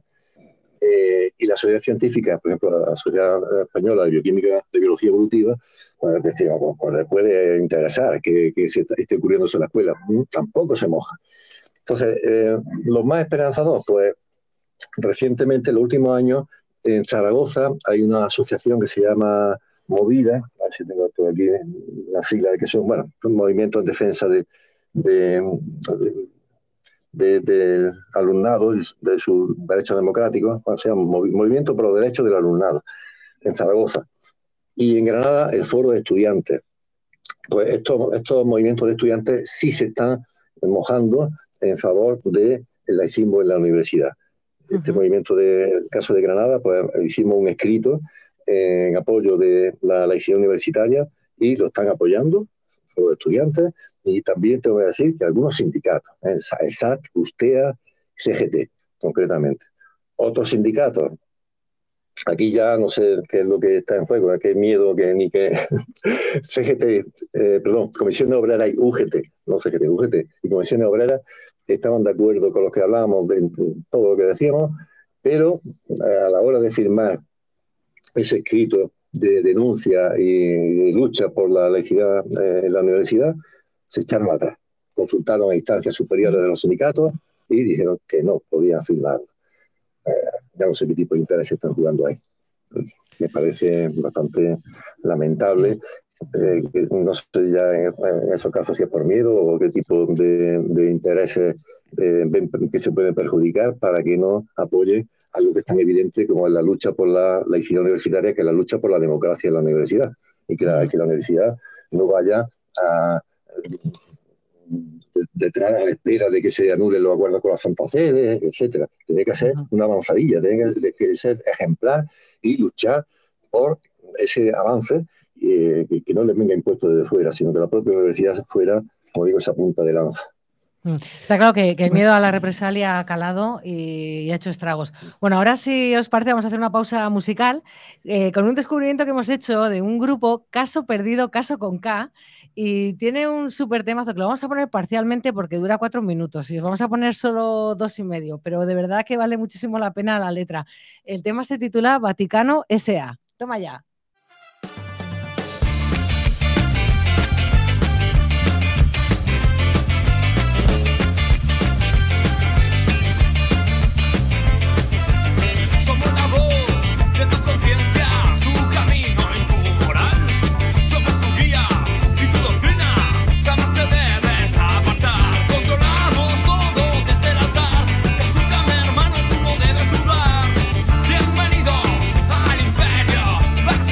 Eh, y la sociedad científica, por ejemplo, la Sociedad Española de Bioquímica, de Biología Evolutiva, pues decía, pues, pues le puede interesar que, que se esté ocurriendo eso en la escuela. Tampoco se moja. Entonces, eh, los más esperanzados, pues recientemente, en los últimos años, en Zaragoza hay una asociación que se llama Movida, a ver si tengo todo aquí la sigla de que son, bueno, un movimiento en defensa de, de, de del de alumnado, de sus derechos democráticos, o sea, movi movimiento por los derechos del alumnado, en Zaragoza. Y en Granada, el Foro de Estudiantes. Pues estos, estos movimientos de estudiantes sí se están mojando en favor del laicismo en la universidad. Uh-huh. Este movimiento del caso de Granada, pues hicimos un escrito en apoyo de la laicidad universitaria y lo están apoyando los estudiantes, y también te voy a decir que algunos sindicatos, el S A T, USTEA, C G T, concretamente. Otros sindicatos, aquí ya no sé qué es lo que está en juego, qué miedo, que ni qué... C G T, eh, perdón, Comisiones Obreras y U G T, no C G T, U G T, y Comisiones Obreras estaban de acuerdo con los que hablábamos de todo lo que decíamos, pero a la hora de firmar ese escrito de denuncia y de lucha por la laicidad eh, en la universidad, se echaron atrás. Consultaron a instancias superiores de los sindicatos y dijeron que no podían firmarlo. Eh, ya no sé qué tipo de intereses están jugando ahí. Me parece bastante lamentable. Sí. Eh, que no sé ya en, en esos casos si es por miedo o qué tipo de, de intereses eh, ven que se pueden perjudicar para que no apoye algo que es tan evidente como es la lucha por la laicidad universitaria, que es la lucha por la democracia en la universidad, y que la, que la universidad no vaya a detrás a la espera de que se anulen los acuerdos con la Santa Sede, etcétera. Tiene que ser una avanzadilla, tiene que, que ser ejemplar y luchar por ese avance, eh, que, que no les venga impuesto desde fuera, sino que la propia universidad fuera, como digo, esa punta de lanza. Está claro que, que el miedo a la represalia ha calado y, y ha hecho estragos. Bueno, ahora si os parece vamos a hacer una pausa musical eh, con un descubrimiento que hemos hecho de un grupo, Caso Perdido, Caso con K, y tiene un súper temazo que lo vamos a poner parcialmente porque dura cuatro minutos y os vamos a poner solo dos y medio, pero de verdad que vale muchísimo la pena la letra. El tema se titula Vaticano S A. Toma ya. Bienvenidos al imperio.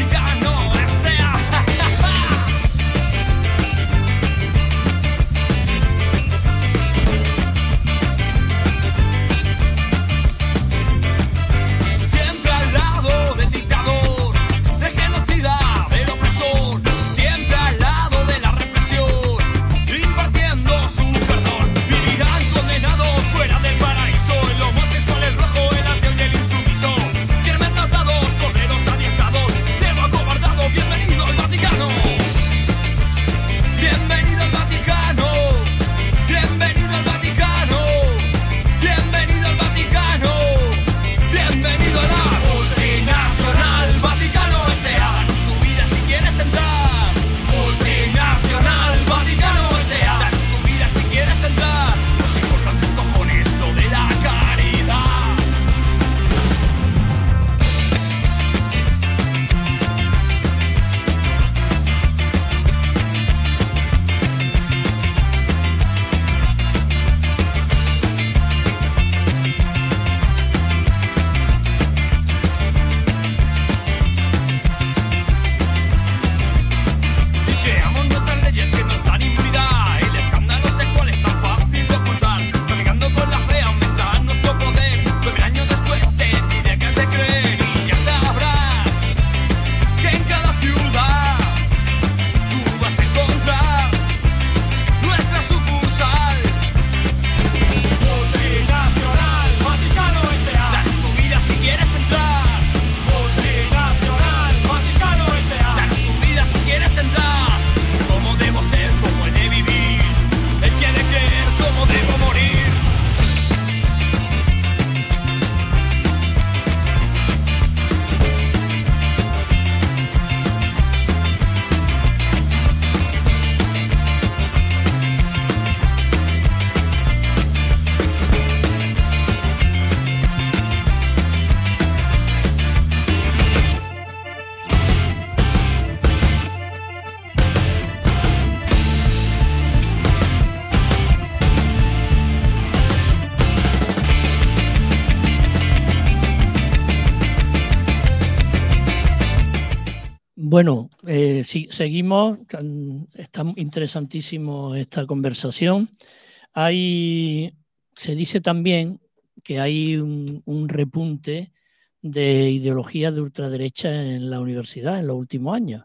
Bueno, eh, sí, seguimos. Está interesantísimo esta conversación. Hay, se dice también que hay un, un repunte de ideología de ultraderecha en la universidad en los últimos años.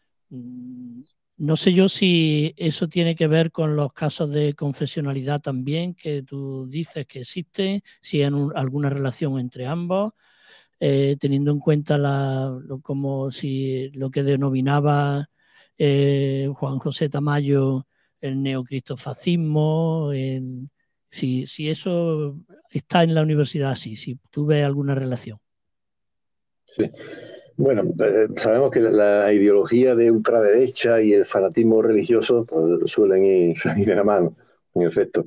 No sé yo si eso tiene que ver con los casos de confesionalidad también que tú dices que existen, si hay un, alguna relación entre ambos. Eh, teniendo en cuenta la, lo, como si lo que denominaba eh, Juan José Tamayo el neocristofascismo, el, si, si eso está en la universidad así, si tú ves alguna relación. Sí. Bueno, eh, sabemos que la, la ideología de ultraderecha y el fanatismo religioso pues, suelen ir, ir de la mano, en efecto.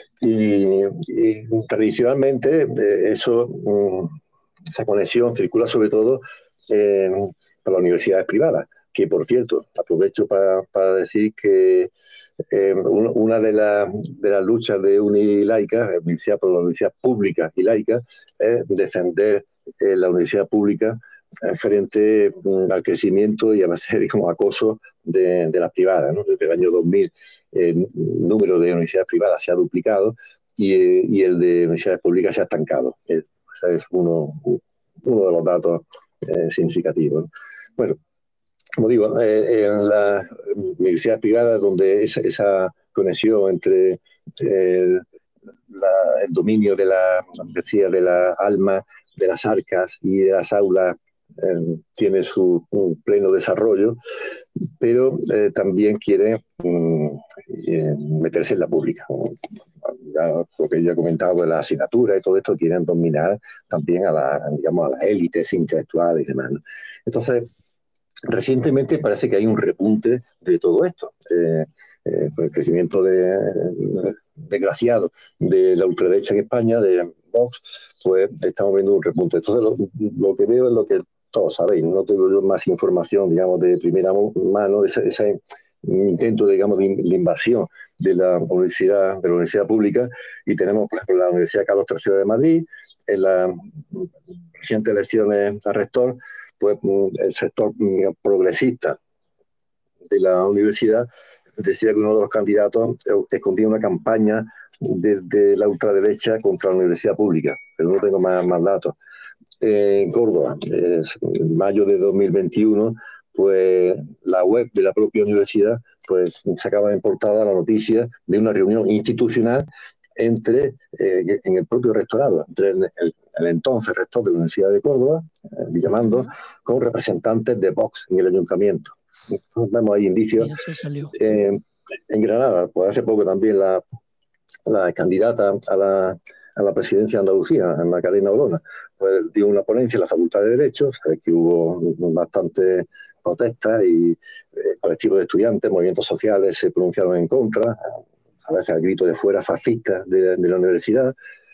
Y, y tradicionalmente eh, eso, um, esa conexión circula sobre todo eh, para las universidades privadas, que por cierto, aprovecho para, para decir que eh, una de, la, de las luchas de Unilaica, universidad por la universidad pública y laica, es defender eh, la universidad pública frente um, al crecimiento y a veces como acoso de, de las privadas, ¿no? Desde el año dos mil el número de universidades privadas se ha duplicado y, y el de universidades públicas se ha estancado. Ese es uno, uno de los datos eh, significativos, ¿no? Bueno, como digo, eh, en las universidades privadas donde esa, esa conexión entre el, la, el dominio de la, decía, de la alma, de las arcas y de las aulas eh, tiene su un pleno desarrollo, pero eh, también quiere mm, eh, meterse en la pública. Ya, lo que yo he comentado de la asignatura y todo esto, quieren dominar también a, la, digamos, a las élites intelectuales y demás, ¿no? Entonces, recientemente parece que hay un repunte de todo esto. Eh, eh, con el crecimiento de, eh, desgraciado de la ultraderecha en España, de Vox, pues estamos viendo un repunte. Entonces, lo, lo que veo es lo que todos sabéis. No tengo yo más información, digamos, de primera mano, de ese, ese intento, digamos, de, de invasión de la universidad, de la universidad pública, y tenemos, por ejemplo, la Universidad Carlos tercero de Madrid, en las recientes elecciones a rector, pues el sector progresista de la universidad decía que uno de los candidatos escondía una campaña de, de la ultraderecha contra la universidad pública, pero no tengo más, más datos. Eh, en Córdoba, eh, en mayo de dos mil veintiuno, pues la web de la propia universidad pues sacaba en portada la noticia de una reunión institucional entre, eh, en el propio rectorado, entre el, el, el entonces rector de la Universidad de Córdoba, eh, Villamando, uh-huh, con representantes de Vox en el ayuntamiento. Entonces, vemos ahí indicios. Eh, en Granada, pues hace poco también la, la candidata a la, a la presidencia de Andalucía, Macarena Olona, pues dio una ponencia en la Facultad de Derecho, sabes que hubo bastante protestas y eh, colectivos de estudiantes, movimientos sociales se pronunciaron en contra, a veces al grito de fuera fascista de, de la universidad.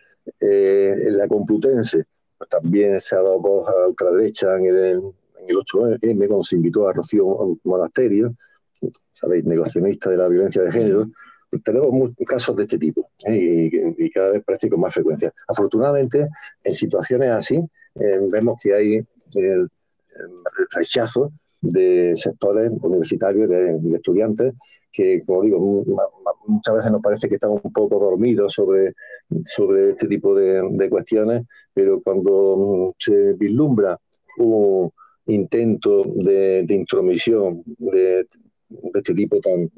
Eh, en la Complutense pues, también se ha dado voz a la ultraderecha en el, en el ocho eme, cuando se invitó a Rocío Monasterio, sabéis, negacionista de la violencia de género. Pues tenemos muchos casos de este tipo, ¿eh? y, y cada vez parece con más frecuencia. Afortunadamente, en situaciones así, eh, vemos que hay el, el rechazo de sectores universitarios, de, de estudiantes, que, como digo, muchas veces nos parece que están un poco dormidos sobre, sobre este tipo de, de cuestiones, pero cuando se vislumbra un intento de, de intromisión de, de este tipo tan,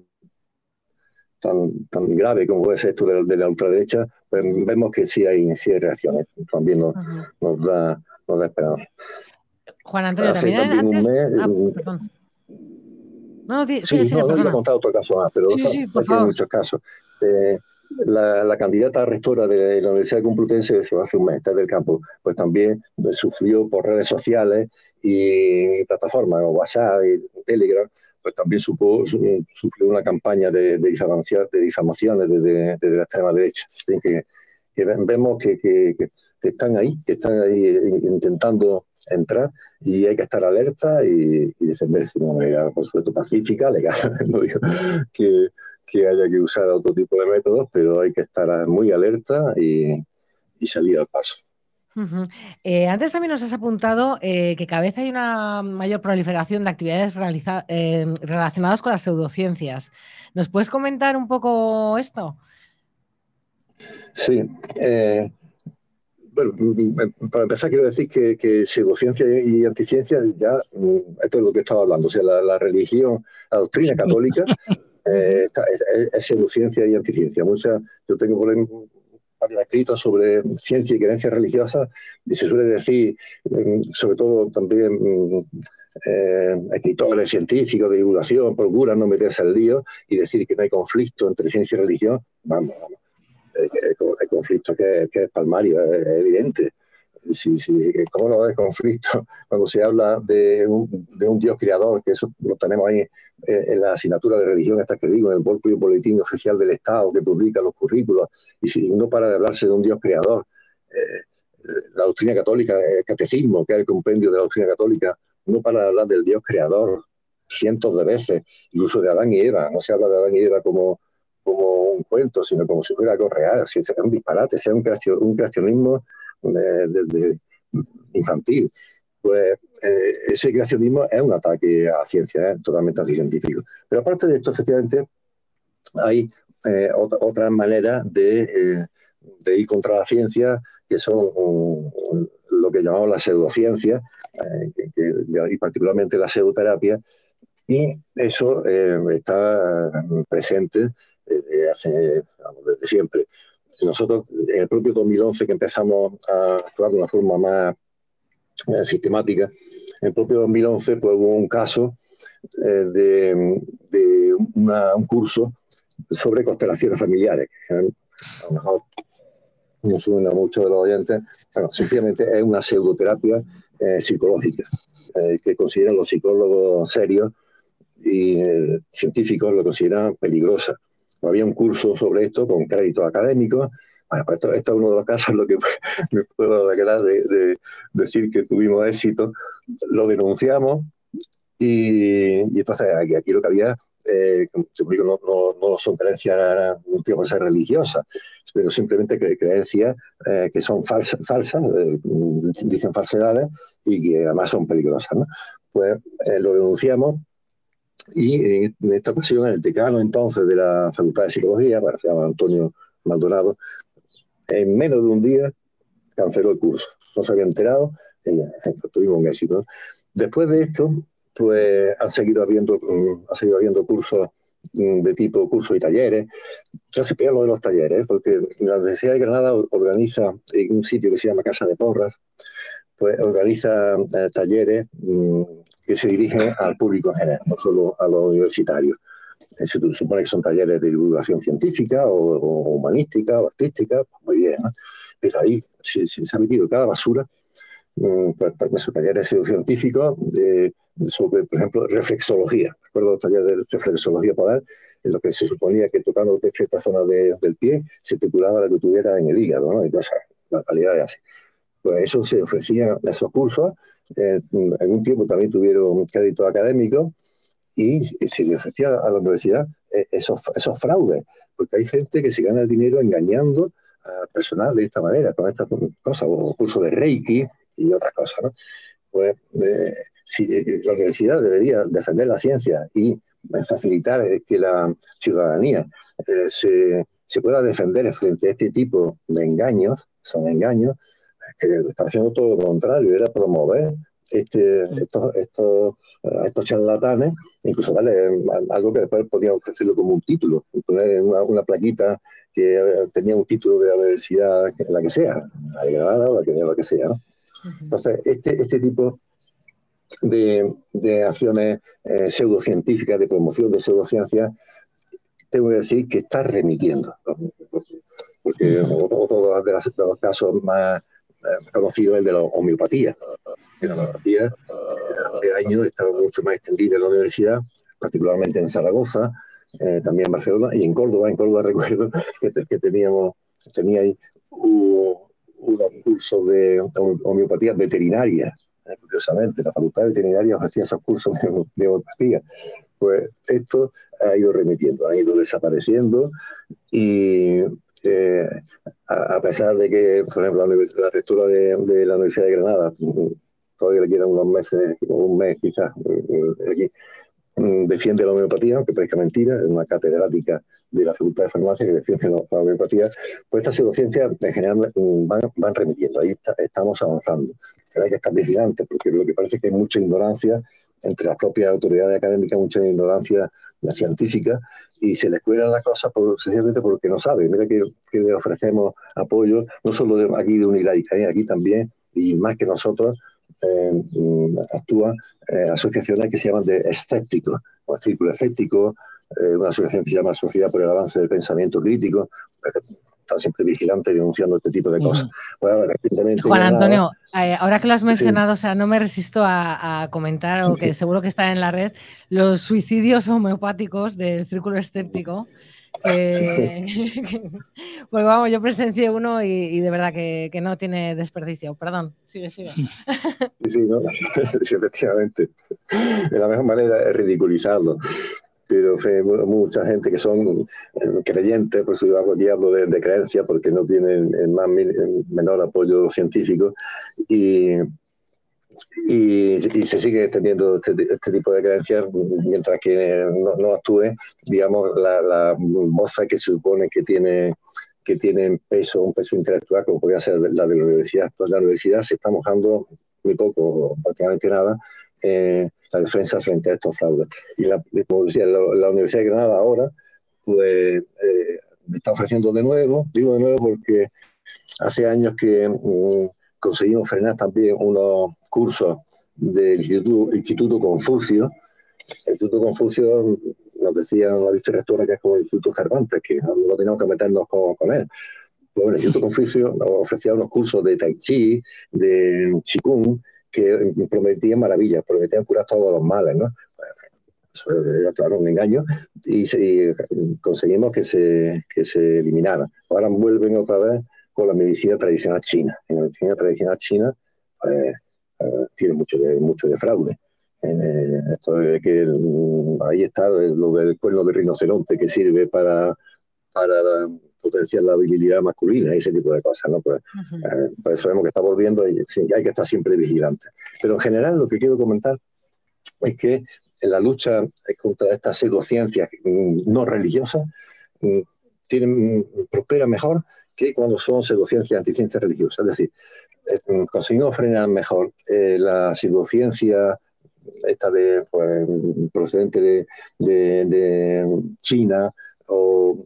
tan, tan grave como es esto de, de la ultraderecha, pues vemos que sí hay, sí hay reacciones. También nos, uh-huh. nos, da, nos da esperanza. Juan Antonio, Hace también, también antes... un mes... Ah, perdón. No, no, sí, sigue, sigue, no, no iba a contar otro caso más, pero sí, no, sí, no por tiene favor. muchos casos. Eh, la, la candidata rectora de la Universidad de Complutense, eso hace un mes, está del campo, pues también sufrió por redes sociales y plataformas, como WhatsApp y Telegram, pues también supo, sufrió una campaña de, de, difamación, de difamaciones desde de, de la extrema derecha. Así que, que vemos que, que, que están ahí, que están ahí intentando entrar y hay que estar alerta y, y defenderse de una manera, por supuesto, pacífica, legal. No digo que, que haya que usar otro tipo de métodos, pero hay que estar muy alerta y, y salir al paso. Uh-huh. Eh, antes también nos has apuntado eh, que cada vez hay una mayor proliferación de actividades realiza- eh, relacionadas con las pseudociencias. ¿Nos puedes comentar un poco esto? Sí. Eh, bueno, para empezar quiero decir que, que pseudociencia y anticiencia, ya esto es lo que estaba hablando, o sea, la, la religión, la doctrina católica eh, Uh-huh. está, es, es pseudociencia y anticiencia. Muchas, yo tengo por ejemplo varios escritos sobre ciencia y creencias religiosas y se suele decir, sobre todo también eh, escritores científicos de divulgación procuran no meterse al lío y decir que no hay conflicto entre ciencia y religión. Vamos, vamos. El conflicto que, que es palmario, es evidente. Sí, sí, ¿cómo no hay conflicto cuando se habla de un, de un Dios creador? Que eso lo tenemos ahí en la asignatura de religión, esta que digo, en el propio boletín oficial del Estado que publica los currículos, y si no para de hablarse de un Dios creador. Eh, la doctrina católica, el catecismo, que es el compendio de la doctrina católica, no para de hablar del Dios creador cientos de veces, incluso de Adán y Eva. No se habla de Adán y Eva como como un cuento, sino como si fuera algo real, si es un disparate, sea un, creacio, un creacionismo de, de, de infantil. Pues eh, ese creacionismo es un ataque a la ciencia, es totalmente anticientífico. Pero aparte de esto, efectivamente, hay eh, otra, otras maneras de, eh, de ir contra la ciencia, que son um, lo que llamamos la pseudociencia, eh, que, que, y particularmente la pseudoterapia. Y eso eh, está presente desde, hace, vamos, desde siempre. Nosotros, en el propio dos mil once, que empezamos a actuar de una forma más eh, sistemática, en el propio dos mil once pues, hubo un caso eh, de, de una, un curso sobre constelaciones familiares. A lo mejor no suena mucho de los oyentes, pero sencillamente es una pseudoterapia eh, psicológica, eh, que consideran los psicólogos serios y eh, científicos lo consideran peligrosa. Había un curso sobre esto con créditos académicos. Bueno, pues esto, esto es uno de los casos en los que me puedo alegrar de, de decir que tuvimos éxito. Lo denunciamos y, y entonces aquí, aquí lo que había, eh, como digo, no, no, no son creencias un tipo de ser religiosas, pero simplemente cre creencias eh, que son falsas, falsas eh, dicen falsedades y que además son peligrosas, ¿no? Pues eh, lo denunciamos. Y en esta ocasión, el decano entonces de la Facultad de Psicología, bueno, se llama Antonio Maldonado, en menos de un día canceló el curso. No se había enterado, y tuvimos un éxito. Después de esto, pues han seguido habiendo, um, ha seguido habiendo cursos um, de tipo cursos y talleres. Ya se pega lo de los talleres, porque la Universidad de Granada organiza en un sitio que se llama Casa de Porras, pues organiza eh, talleres um, que se dirigen al público en general, no solo a los universitarios. Se supone que son talleres de divulgación científica o, o humanística o artística, pues muy bien, ¿no? Pero ahí se, se, se ha metido cada basura, um, pues, esos talleres científicos eh, sobre, por ejemplo, reflexología. Recuerdo los talleres de reflexología polar, en los que se suponía que tocando ciertas zonas de, del pie se te curaba lo que tuviera en el hígado, ¿no? Y cosas, la calidad de así. Pues eso se ofrecía a esos cursos. Eh, en un tiempo también tuvieron crédito académico y se le ofrecía a la universidad esos, esos fraudes, porque hay gente que se gana el dinero engañando a personal de esta manera, con estas cosas, o cursos de Reiki y otras cosas, ¿no? Pues eh, si, eh, la universidad debería defender la ciencia y facilitar que la ciudadanía eh, se, se pueda defender frente a este tipo de engaños, son engaños, que está haciendo todo lo contrario, era promover este, estos, estos, estos charlatanes, incluso darle algo que después podían ofrecerlo como un título, poner una, una plaquita que tenía un título de la universidad, la que sea, la de Granada o la que, la que sea, ¿no? Entonces, este, este tipo de, de acciones eh, pseudocientíficas, de promoción de pseudociencias, tengo que decir que está remitiendo, ¿no? Porque uh-huh. otro de, las, de los casos más eh, conocidos es el de la homeopatía. La homeopatía eh, hace años estaba mucho más extendida en la universidad, particularmente en Zaragoza, eh, también en Barcelona y en Córdoba. En Córdoba recuerdo que, que teníamos tenía ahí un, un curso de homeopatía veterinaria. Eh, curiosamente, la Facultad de Veterinaria ofrecía esos cursos de, de homeopatía. Pues esto ha ido remitiendo, ha ido desapareciendo y, eh, a, a pesar de que, por ejemplo, la, la rectora de, de la Universidad de Granada, todavía le quedan unos meses, un mes quizás, aquí, defiende la homeopatía, aunque parezca mentira, es una catedrática de la Facultad de Farmacia que defiende la, la homeopatía, pues estas pseudociencias en general van, van remitiendo, ahí está, estamos avanzando. Pero hay que estar vigilantes, porque lo que parece es que hay mucha ignorancia entre las propias autoridades académicas, mucha ignorancia científica, y se les cuelan las cosas por, sencillamente porque no saben. Mira que, que le ofrecemos apoyo, no solo de, aquí de Unilaica, ¿eh? Aquí también, y más que nosotros, Eh, actúan eh, asociaciones que se llaman de escépticos, o el Círculo Escéptico, eh, una asociación que se llama Sociedad por el Avance del Pensamiento Crítico, eh, están siempre vigilantes y denunciando este tipo de cosas. Uh-huh. Bueno, Juan Antonio, eh, ahora que lo has mencionado, sí. O sea, no me resisto a, a comentar, o que seguro que está en la red, los suicidios homeopáticos del Círculo Escéptico. Que, que, porque vamos, yo presencié uno y, y de verdad que, que no tiene desperdicio. Perdón, sigue, sigue. Sí, sí, ¿no? Sí, efectivamente. De la mejor manera es ridiculizarlo. Pero fe, mucha gente que son creyentes, pues yo aquí hablo de, de creencia porque no tienen el, más, el menor apoyo científico, y, y, y se sigue teniendo este, este tipo de creencias mientras que no, no actúe, digamos, la, la voz que se supone que tiene que tienen peso, un peso intelectual, como podría ser la de la universidad. Pues la universidad se está mojando muy poco, prácticamente nada, eh, la defensa frente a estos fraudes. Y la, como decía, la, la Universidad de Granada ahora, pues, eh, me está ofreciendo de nuevo, digo de nuevo porque hace años que um, conseguimos frenar también unos cursos del Instituto, Instituto Confucio. El Instituto Confucio, nos decía la vicerrectora, que es como el Instituto Cervantes, que no teníamos que meternos con, con él. Bueno, el Instituto Confucio nos ofrecía unos cursos de Tai Chi, de Qigong, que prometían maravillas, prometían curar todos los males, ¿no? Eso era, claro, un engaño, y, se, y conseguimos que se, que se eliminaran. Ahora vuelven otra vez con la medicina tradicional china. En la medicina tradicional china eh, eh, tiene mucho de, mucho de fraude. Eh, esto de que el, ahí está lo del cuerno de rinoceronte que sirve para, para potenciar la virilidad masculina y ese tipo de cosas, ¿no? Pues, uh-huh. eh, pues sabemos que está volviendo y sí, hay que estar siempre vigilantes. Pero en general lo que quiero comentar es que en la lucha contra estas pseudociencias no religiosas tienen, prospera mejor que cuando son pseudociencias anticiencias religiosas. Es decir, eh, conseguimos frenar mejor eh, la pseudociencia esta de, pues, procedente de, de, de China o,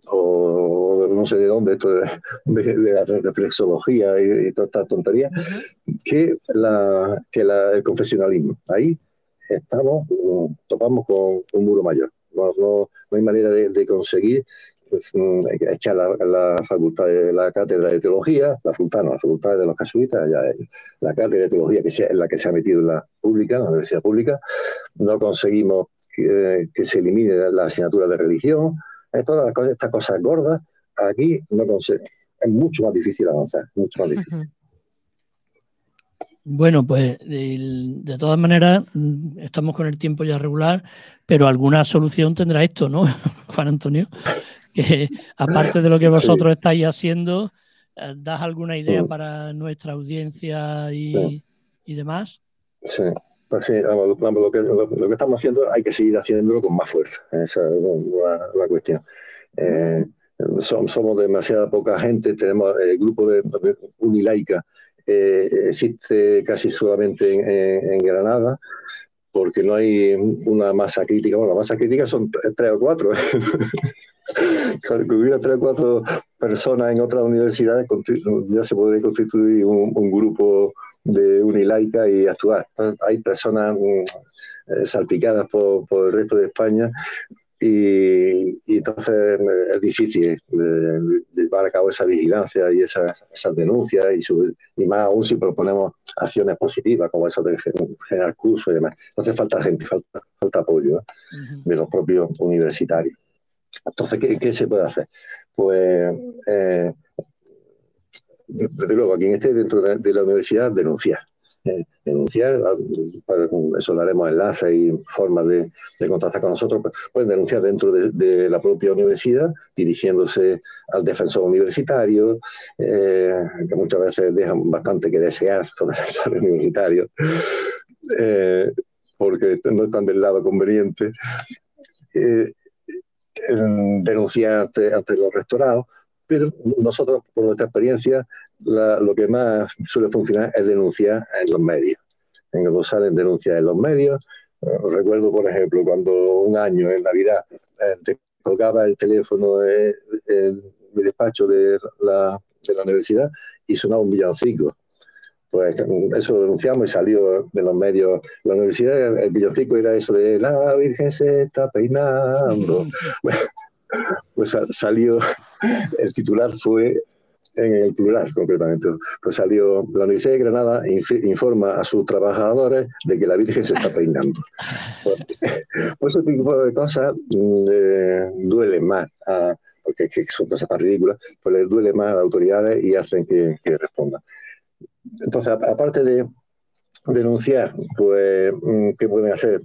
o no sé de dónde, esto de, de, de la reflexología y, y toda esta tontería, uh-huh. que, la, que la, el confesionalismo. Ahí estamos, topamos con un muro mayor. No, no, no hay manera de, de conseguir pues, echar la, la facultad de la cátedra de teología, la facultad no, la facultad de los jesuitas, ya, la cátedra de teología que sea, en la que se ha metido en la pública, en la universidad pública. No conseguimos que, que se elimine la asignatura de religión. Todas las cosas, estas cosas gordas, aquí no consigue, es mucho más difícil avanzar, mucho más difícil. Bueno, pues de todas maneras estamos con el tiempo ya regular, pero alguna solución tendrá esto, ¿no, Juan Antonio? Que aparte de lo que vosotros sí. estáis haciendo, ¿das alguna idea sí. para nuestra audiencia y, sí. y demás? Sí, pues sí, vamos, vamos, lo, que, lo, lo que estamos haciendo hay que seguir haciéndolo con más fuerza, esa es la, la cuestión. Eh, somos, somos demasiada poca gente, tenemos el grupo de, de Unilaica, Eh, existe casi solamente en, en, en Granada, porque no hay una masa crítica. Bueno, la masa crítica son tres o cuatro. Si hubiera tres o cuatro personas en otras universidades, ya se podría constituir un, un grupo de Unilaica y actuar. Entonces, hay personas eh, salpicadas por, por el resto de España. Y, y entonces es difícil de, de llevar a cabo esa vigilancia y esas, esas denuncias y, su, y más aún si proponemos acciones positivas como eso de generar cursos y demás. Entonces falta gente, falta, falta apoyo, ¿eh? uh-huh. de los propios universitarios. Entonces, ¿qué, qué se puede hacer? Pues, eh, desde luego, a quien esté dentro de, de la universidad, denunciar. eh, denunciar, para, eso daremos enlaces y formas de, de contactar con nosotros, pueden denunciar dentro de, de la propia universidad, dirigiéndose al defensor universitario, eh, que muchas veces dejan bastante que desear los defensores universitarios, eh, porque no están del lado conveniente. Eh, denunciar ante, ante los rectorados, pero nosotros, por nuestra experiencia, la, lo que más suele funcionar es denunciar en los medios. En cuando salen denuncias en los medios, eh, recuerdo, por ejemplo, cuando un año en Navidad eh, te colgaba el teléfono en, en mi despacho de la, de la universidad y sonaba un villancico. Pues eso lo denunciamos y salió de los medios. La universidad, el villancico era eso de la Virgen se está peinando. Bueno, pues salió, el titular fue en el plural, concretamente. Pues salió, la Universidad de Granada informa a sus trabajadores de que la Virgen se está peinando. Pues, pues ese tipo de cosas eh, duelen más, a, porque que son cosas tan ridículas, pues les duele más a las autoridades y hacen que, que respondan. Entonces, aparte de denunciar, pues, ¿qué pueden hacer?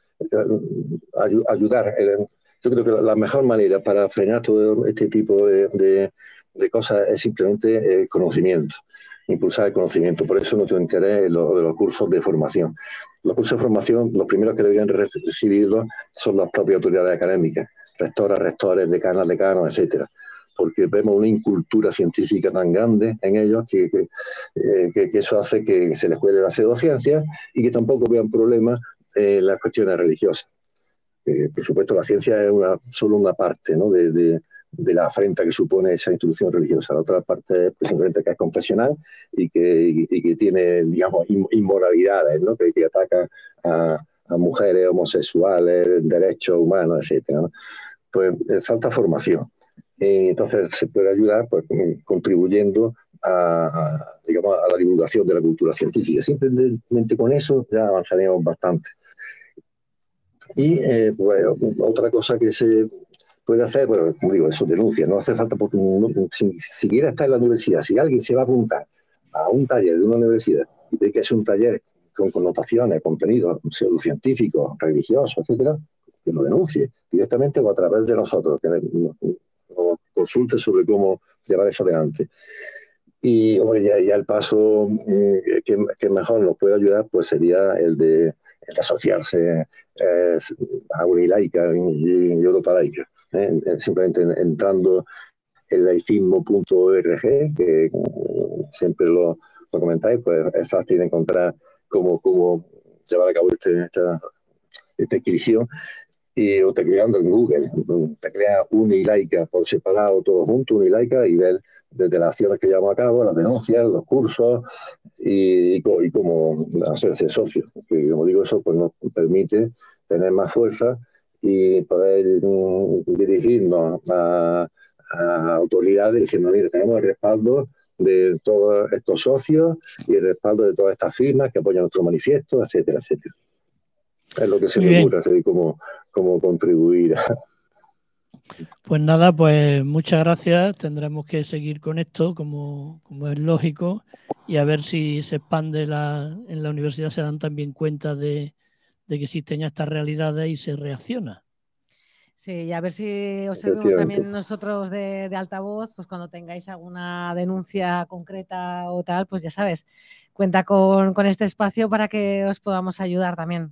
Ayudar. Yo creo que la mejor manera para frenar todo este tipo de, de, de cosas es simplemente el conocimiento, impulsar el conocimiento. Por eso nuestro interés es lo de los cursos de formación. Los cursos de formación, los primeros que deberían recibirlos son las propias autoridades académicas, rectoras, rectores, decanas, decanos, etcétera, porque vemos una incultura científica tan grande en ellos que, que, eh, que, que eso hace que se les cuele la pseudociencia y que tampoco vean problemas en las cuestiones religiosas. Eh, por supuesto, la ciencia es una, solo una parte, ¿no?, de, de, de la afrenta que supone esa instrucción religiosa. La otra parte es simplemente que es confesional y que, y, y que tiene, digamos, inmoralidades, ¿no?, que, que ataca a, a mujeres homosexuales, derechos humanos, etcétera, ¿no? Pues eh, falta formación. Eh, entonces se puede ayudar, pues, contribuyendo a, a, digamos, a la divulgación de la cultura científica. Simplemente con eso ya avanzaríamos bastante. Y eh, pues, otra cosa que se puede hacer, bueno, como digo, eso denuncia, no hace falta, porque no, si siquiera está en la universidad, si alguien se va a apuntar a un taller de una universidad y ve que es un taller con connotaciones, contenidos pseudocientíficos, religiosos, etcétera, que lo denuncie directamente o a través de nosotros, que nos consulte sobre cómo llevar eso adelante. Y hombre, ya, ya el paso que, que mejor nos puede ayudar, pues sería el de, el de asociarse eh, a Unilaica y, y Europa Laica, ¿eh? Simplemente entrando en laicismo punto org, que siempre lo, lo comentáis, pues es fácil encontrar cómo, cómo llevar a cabo este, esta, esta inscripción. Y o tecleando en Google, teclea Unilaica por separado, todo junto, Unilaica, y ver desde las acciones que llevamos a cabo, las denuncias, los cursos y, y, y cómo hacerse socio. Que, como digo, eso pues nos permite tener más fuerza y poder um, dirigirnos a, a autoridades diciendo, mire, tenemos el respaldo de todos estos socios y el respaldo de todas estas firmas que apoyan nuestro manifiesto, etcétera, etcétera. Es lo que se me ocurre, así como, como contribuir. Pues nada, pues muchas gracias. Tendremos que seguir con esto, como, como es lógico, y a ver si se expande la, en la universidad, se dan también cuenta de, de que existen ya estas realidades y se reacciona. Sí, y a ver si os servimos también nosotros de, de altavoz, pues cuando tengáis alguna denuncia concreta o tal, pues ya sabes, cuenta con, con este espacio para que os podamos ayudar también.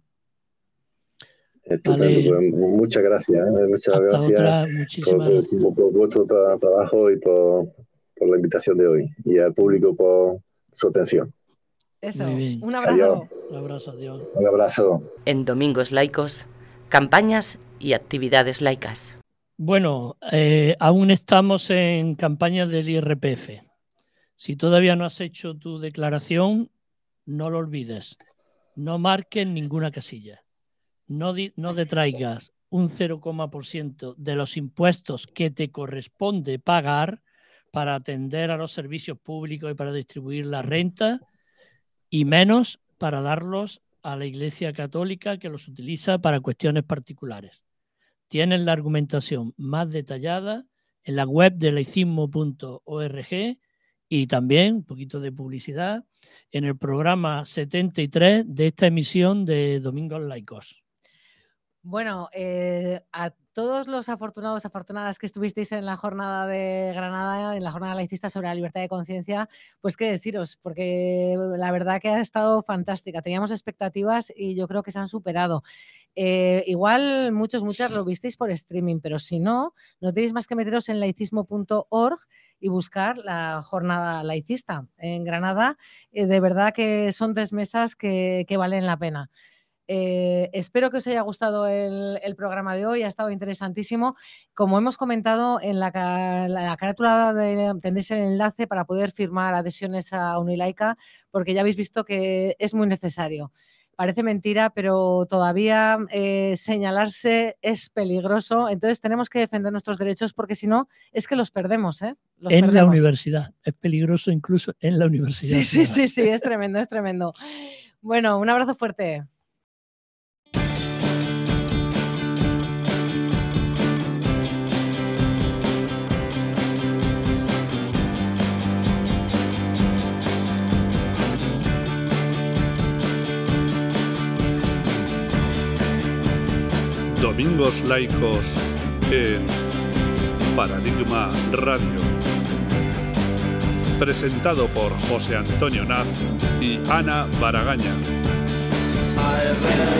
Estupendo, vale. Pues muchas gracias, ¿eh? muchas Hasta gracias otra, muchísimas por, gracias. por, por vuestro tra trabajo y por, por la invitación de hoy, y al público por su atención. Eso, muy bien. Un abrazo. Adiós. Un abrazo, adiós. Un abrazo. En Domingos Laicos, campañas y actividades laicas. Bueno, eh, aún estamos en campaña del I R P F. Si todavía no has hecho tu declaración, no lo olvides. No marques ninguna casilla. No, no detraigas un cero coma por ciento de los impuestos que te corresponde pagar para atender a los servicios públicos y para distribuir la renta, y menos para darlos a la Iglesia Católica, que los utiliza para cuestiones particulares. Tienes la argumentación más detallada en la web de laicismo punto org Y también, un poquito de publicidad, en el programa setenta y tres de esta emisión de Domingos Laicos. Bueno, eh, a todos los afortunados, afortunadas que estuvisteis en la jornada de Granada, en la jornada laicista sobre la libertad de conciencia, pues qué deciros, porque la verdad que ha estado fantástica. Teníamos expectativas y yo creo que se han superado. Eh, igual muchos, muchas lo visteis por streaming, pero si no, no tenéis más que meteros en laicismo punto org y buscar la jornada laicista en Granada. Eh, de verdad que son tres mesas que, que valen la pena. Eh, espero que os haya gustado el, el programa de hoy, ha estado interesantísimo. Como hemos comentado, en la, la, la carátula de, tendréis el enlace para poder firmar adhesiones a Unilaica, porque ya habéis visto que es muy necesario. Parece mentira, pero todavía eh, señalarse es peligroso, entonces tenemos que defender nuestros derechos porque si no, es que los perdemos. ¿eh? Los en perdemos. la universidad, es peligroso incluso en la universidad. Sí, sí, sí, sí, es tremendo, es tremendo. Bueno, un abrazo fuerte. Domingos Laicos en Paradigma Radio. Presentado por José Antonio Naz y Ana Baragaña.